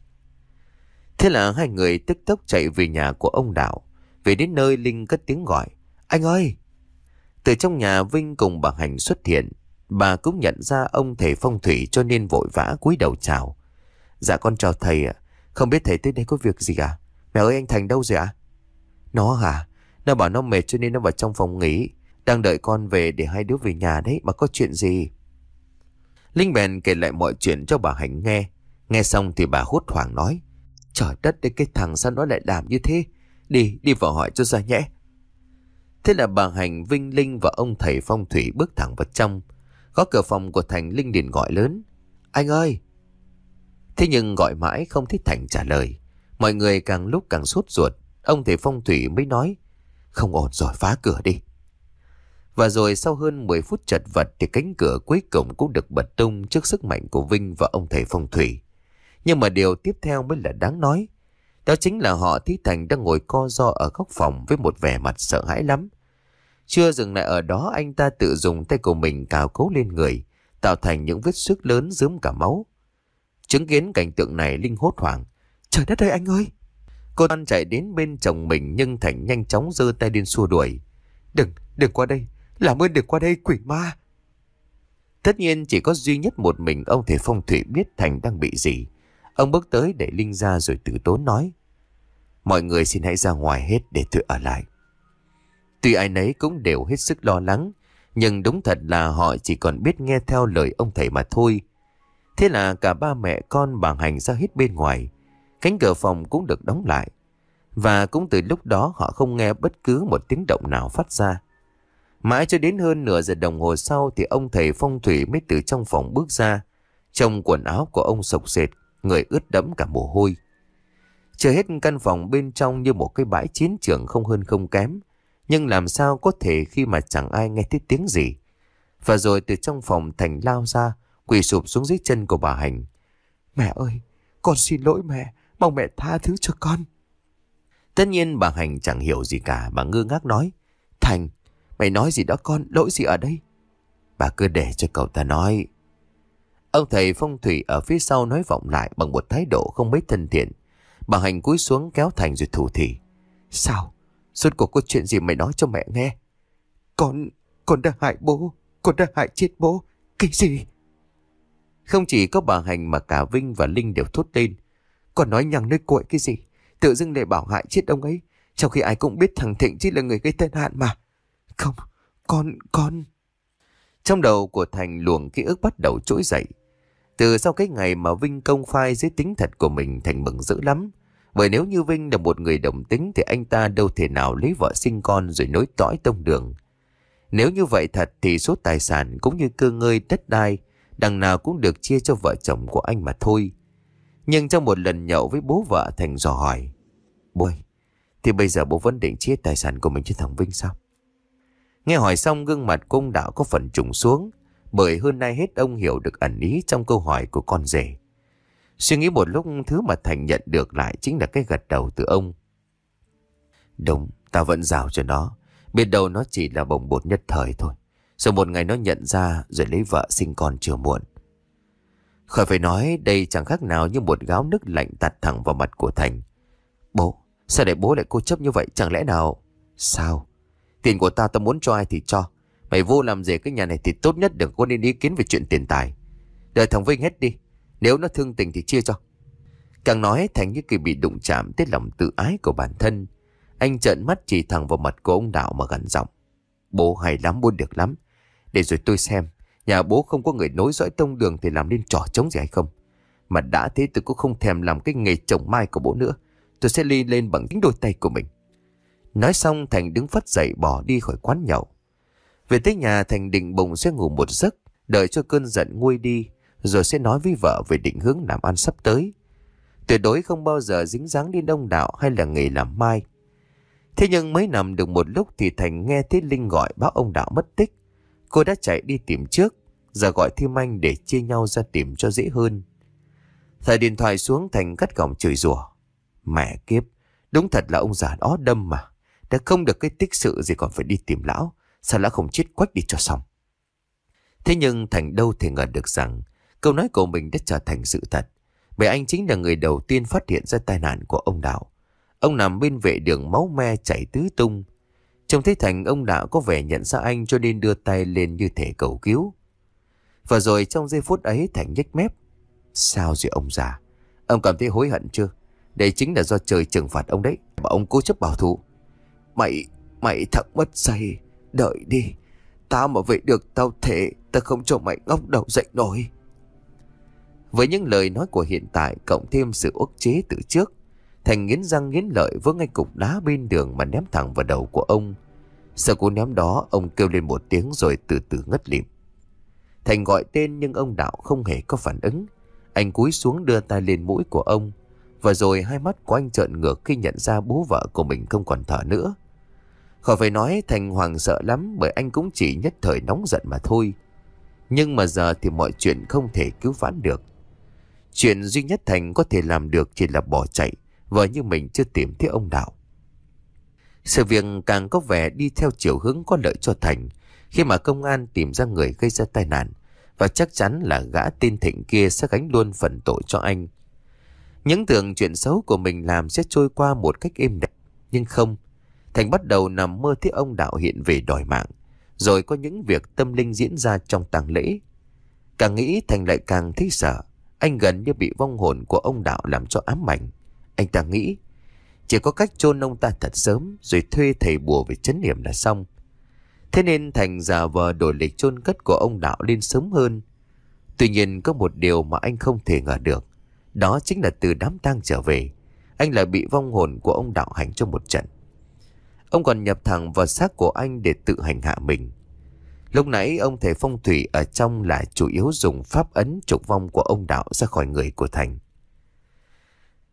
Thế là hai người tức tốc chạy về nhà của ông Đạo. Về đến nơi, Linh cất tiếng gọi: Anh ơi! Từ trong nhà, Vinh cùng bà Hành xuất hiện. Bà cũng nhận ra ông thầy phong thủy cho nên vội vã cúi đầu chào: Dạ con chào thầy ạ. Không biết thầy tới đây có việc gì à? Mẹ ơi, anh Thành đâu rồi ạ? Nó hả? Nó bảo nó mệt cho nên nó vào trong phòng nghỉ, đang đợi con về để hai đứa về nhà đấy. Mà có chuyện gì? Linh bèn kể lại mọi chuyện cho bà Hành nghe. Nghe xong thì bà hốt hoảng nói: Trời đất ơi, cái thằng sao nó lại làm như thế? Đi, đi vào hỏi cho ra nhẽ. Thế là bà Hành, Vinh, Linh và ông thầy phong thủy bước thẳng vào trong. Có cửa phòng của Thành, Linh liền gọi lớn: Anh ơi! Thế nhưng gọi mãi không thấy Thành trả lời. Mọi người càng lúc càng sốt ruột. Ông thầy phong thủy mới nói: Không ổn rồi, phá cửa đi. Và rồi sau hơn mười phút chật vật thì cánh cửa cuối cùng cũng được bật tung trước sức mạnh của Vinh và ông thầy phong thủy. Nhưng mà điều tiếp theo mới là đáng nói. Đó chính là họ thấy Thành đang ngồi co ro ở góc phòng với một vẻ mặt sợ hãi lắm. Chưa dừng lại ở đó, anh ta tự dùng tay của mình cào cấu lên người, tạo thành những vết xước lớn rớm cả máu. Chứng kiến cảnh tượng này, Linh hốt hoảng: Trời đất ơi anh ơi! Cô toan chạy đến bên chồng mình, nhưng Thành nhanh chóng giơ tay lên xua đuổi: Đừng, đừng qua đây! Làm ơn đừng qua đây, quỷ ma! Tất nhiên chỉ có duy nhất một mình ông thầy phong thủy biết Thành đang bị gì. Ông bước tới để Linh ra rồi từ tốn nói: Mọi người xin hãy ra ngoài hết để tôi ở lại. Tuy ai nấy cũng đều hết sức lo lắng, nhưng đúng thật là họ chỉ còn biết nghe theo lời ông thầy mà thôi. Thế là cả ba mẹ con bà Hành ra hết bên ngoài. Cánh cửa phòng cũng được đóng lại. Và cũng từ lúc đó họ không nghe bất cứ một tiếng động nào phát ra. Mãi cho đến hơn nửa giờ đồng hồ sau thì ông thầy phong thủy mới từ trong phòng bước ra. Trong quần áo của ông xộc xệch, người ướt đẫm cả mồ hôi. Chưa hết căn phòng bên trong như một cái bãi chiến trường không hơn không kém. Nhưng làm sao có thể khi mà chẳng ai nghe thấy tiếng gì. Và rồi từ trong phòng Thành lao ra, quỳ sụp xuống dưới chân của bà Hành. Mẹ ơi, con xin lỗi mẹ, mong mẹ tha thứ cho con. Tất nhiên bà Hành chẳng hiểu gì cả, bà ngơ ngác nói. Thành, mày nói gì đó con, lỗi gì ở đây? Bà cứ để cho cậu ta nói. Ông thầy phong thủy ở phía sau nói vọng lại bằng một thái độ không mấy thân thiện. Bà Hành cúi xuống kéo Thành rồi thủ thỉ. Sao? Suốt cuộc có chuyện gì mày nói cho mẹ nghe? Con, con đã hại bố, con đã hại chết bố. Cái gì? Không chỉ có bà Hành mà cả Vinh và Linh đều thốt lên. Con nói nhằng nơi cội cái gì? Tự dưng để bảo hại chết ông ấy, trong khi ai cũng biết thằng Thịnh chỉ là người gây tai nạn mà. Không, con, con... Trong đầu của Thành luồng ký ức bắt đầu trỗi dậy. Từ sau cái ngày mà Vinh công khai giới tính thật của mình, Thành mừng dữ lắm. Bởi nếu như Vinh là một người đồng tính thì anh ta đâu thể nào lấy vợ sinh con rồi nối dõi tông đường. Nếu như vậy thật thì số tài sản cũng như cơ ngơi đất đai đằng nào cũng được chia cho vợ chồng của anh mà thôi. Nhưng trong một lần nhậu với bố vợ, Thành dò hỏi. Bố ơi, thì bây giờ bố vẫn định chia tài sản của mình cho thằng Vinh sao? Nghe hỏi xong gương mặt của ông Đạo có phần trùng xuống. Bởi hơn ai hết ông hiểu được ẩn ý trong câu hỏi của con rể. Suy nghĩ một lúc, thứ mà Thành nhận được lại chính là cái gật đầu từ ông. Đúng, ta vẫn rào cho nó. Biết đâu nó chỉ là bồng bột nhất thời thôi. Rồi một ngày nó nhận ra rồi lấy vợ sinh con chưa muộn. Khỏi phải nói, đây chẳng khác nào như một gáo nước lạnh tạt thẳng vào mặt của Thành. Bố, sao để bố lại cố chấp như vậy? Chẳng lẽ nào... Sao? Tiền của ta ta muốn cho ai thì cho. Mày vô làm gì cái nhà này thì tốt nhất đừng có nên ý kiến về chuyện tiền tài. Đợi thằng Vinh hết đi. Nếu nó thương tình thì chia cho. Càng nói Thành như kỳ bị đụng chạm tới lòng tự ái của bản thân. Anh trợn mắt chỉ thẳng vào mặt của ông Đạo mà gằn giọng. Bố hay lắm, bố được lắm. Để rồi tôi xem nhà bố không có người nối dõi tông đường thì làm nên trò trống gì hay không. Mà đã thế tôi cũng không thèm làm cái nghề trồng mai của bố nữa. Tôi sẽ ly lên bằng chính đôi tay của mình. Nói xong Thành đứng phất dậy bỏ đi khỏi quán nhậu. Về tới nhà Thành định bụng sẽ ngủ một giấc, đợi cho cơn giận nguôi đi, rồi sẽ nói với vợ về định hướng làm ăn sắp tới. Tuyệt đối không bao giờ dính dáng đến ông Đạo hay là nghề làm mai. Thế nhưng mới nằm được một lúc thì Thành nghe thấy Linh gọi báo ông Đạo mất tích. Cô đã chạy đi tìm trước, giờ gọi thêm anh để chia nhau ra tìm cho dễ hơn. Thả điện thoại xuống, Thành cất gỏng chửi rủa. Mẹ kiếp, đúng thật là ông già đó đâm mà. Đã không được cái tích sự gì còn phải đi tìm lão. Sao lão không chết quách đi cho xong. Thế nhưng Thành đâu thể ngờ được rằng câu nói của mình đã trở thành sự thật. Bởi anh chính là người đầu tiên phát hiện ra tai nạn của ông Đạo. Ông nằm bên vệ đường máu me chảy tứ tung. Trông thấy Thành, ông Đạo có vẻ nhận ra anh cho nên đưa tay lên như thể cầu cứu. Và rồi trong giây phút ấy Thành nhếch mép. Sao rồi ông già? Ông cảm thấy hối hận chưa? Đây chính là do trời trừng phạt ông đấy. Mà ông cố chấp bảo thủ. Mày, mày thằng mất dây. Đợi đi. Tao mà vậy được tao thể. Tao không cho mày ngóc đầu dậy nổi. Với những lời nói của hiện tại cộng thêm sự ức chế từ trước, Thành nghiến răng nghiến lợi vớ ngay cục đá bên đường mà ném thẳng vào đầu của ông. Sau cú ném đó, ông kêu lên một tiếng rồi từ từ ngất lịm. Thành gọi tên nhưng ông Đạo không hề có phản ứng. Anh cúi xuống đưa tay lên mũi của ông. Và rồi hai mắt của anh trợn ngược khi nhận ra bố vợ của mình không còn thở nữa. Khỏi phải nói, Thành hoảng sợ lắm bởi anh cũng chỉ nhất thời nóng giận mà thôi. Nhưng mà giờ thì mọi chuyện không thể cứu vãn được. Chuyện duy nhất Thành có thể làm được chỉ là bỏ chạy, vờ như mình chưa tìm thấy ông Đạo. Sự việc càng có vẻ đi theo chiều hướng có lợi cho Thành khi mà công an tìm ra người gây ra tai nạn, và chắc chắn là gã tên Thịnh kia sẽ gánh luôn phần tội cho anh. Những tưởng chuyện xấu của mình làm sẽ trôi qua một cách êm đẹp, nhưng không. Thành bắt đầu nằm mơ thấy ông Đạo hiện về đòi mạng, rồi có những việc tâm linh diễn ra trong tang lễ. Càng nghĩ Thành lại càng thấy sợ. Anh gần như bị vong hồn của ông Đạo làm cho ám ảnh. Anh ta nghĩ chỉ có cách chôn ông ta thật sớm rồi thuê thầy bùa về trấn yểm là xong. Thế nên Thành giả vờ đổi lịch chôn cất của ông Đạo lên sớm hơn. Tuy nhiên có một điều mà anh không thể ngờ được. Đó chính là từ đám tang trở về, anh lại bị vong hồn của ông Đạo hành cho một trận. Ông còn nhập thẳng vào xác của anh để tự hành hạ mình. Lúc nãy ông thầy phong thủy ở trong là chủ yếu dùng pháp ấn trục vong của ông Đạo ra khỏi người của Thành.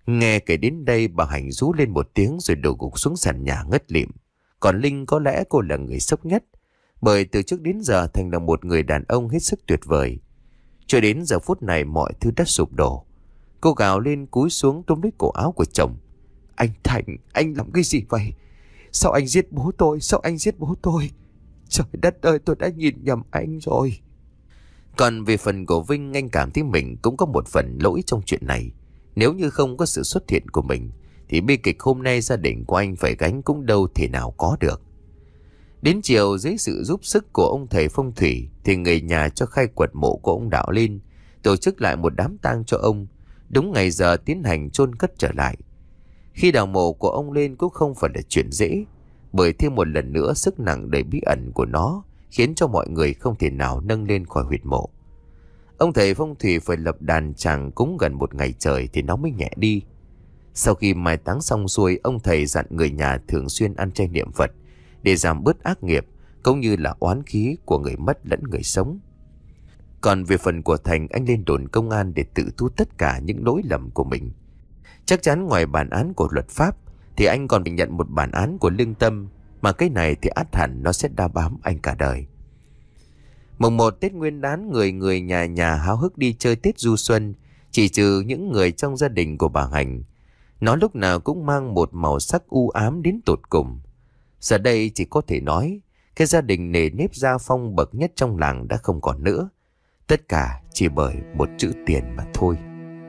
Nghe kể đến đây bà Hạnh rú lên một tiếng rồi đổ gục xuống sàn nhà ngất lịm. Còn Linh có lẽ cô là người sốc nhất, bởi từ trước đến giờ Thành là một người đàn ông hết sức tuyệt vời. Cho đến giờ phút này mọi thứ đã sụp đổ. Cô gào lên cúi xuống túm lấy cổ áo của chồng. Anh Thành, anh làm cái gì vậy? Sao anh giết bố tôi? Sao anh giết bố tôi? Trời đất ơi, tôi đã nhìn nhầm anh rồi. Còn về phần của Vinh, anh cảm thấy mình cũng có một phần lỗi trong chuyện này. Nếu như không có sự xuất hiện của mình thì bi kịch hôm nay gia đình của anh phải gánh cũng đâu thể nào có được. Đến chiều, dưới sự giúp sức của ông thầy phong thủy thì người nhà cho khai quật mộ của ông Đạo lên, tổ chức lại một đám tang cho ông, đúng ngày giờ tiến hành chôn cất trở lại. Khi đào mộ của ông lên cũng không phải là chuyện dễ, bởi thêm một lần nữa sức nặng đầy bí ẩn của nó khiến cho mọi người không thể nào nâng lên khỏi huyệt mộ. Ông thầy phong thủy phải lập đàn tràng cúng gần một ngày trời thì nó mới nhẹ đi. Sau khi mai táng xong xuôi, ông thầy dặn người nhà thường xuyên ăn chay niệm Phật để giảm bớt ác nghiệp cũng như là oán khí của người mất lẫn người sống. Còn về phần của Thành, anh lên đồn công an để tự thu tất cả những lỗi lầm của mình. Chắc chắn ngoài bản án của luật pháp thì anh còn phải nhận một bản án của lương tâm, mà cái này thì ắt hẳn nó sẽ đa bám anh cả đời. Mùng một Tết Nguyên Đán, người người nhà nhà háo hức đi chơi Tết du xuân, chỉ trừ những người trong gia đình của bà Hạnh. Nó lúc nào cũng mang một màu sắc u ám đến tột cùng. Giờ đây chỉ có thể nói cái gia đình nề nếp gia phong bậc nhất trong làng đã không còn nữa. Tất cả chỉ bởi một chữ tiền mà thôi.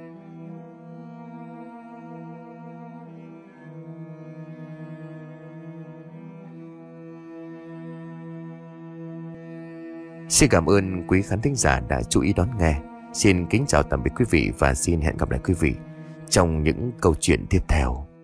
Xin cảm ơn quý khán thính giả đã chú ý đón nghe. Xin kính chào tạm biệt quý vị và xin hẹn gặp lại quý vị trong những câu chuyện tiếp theo.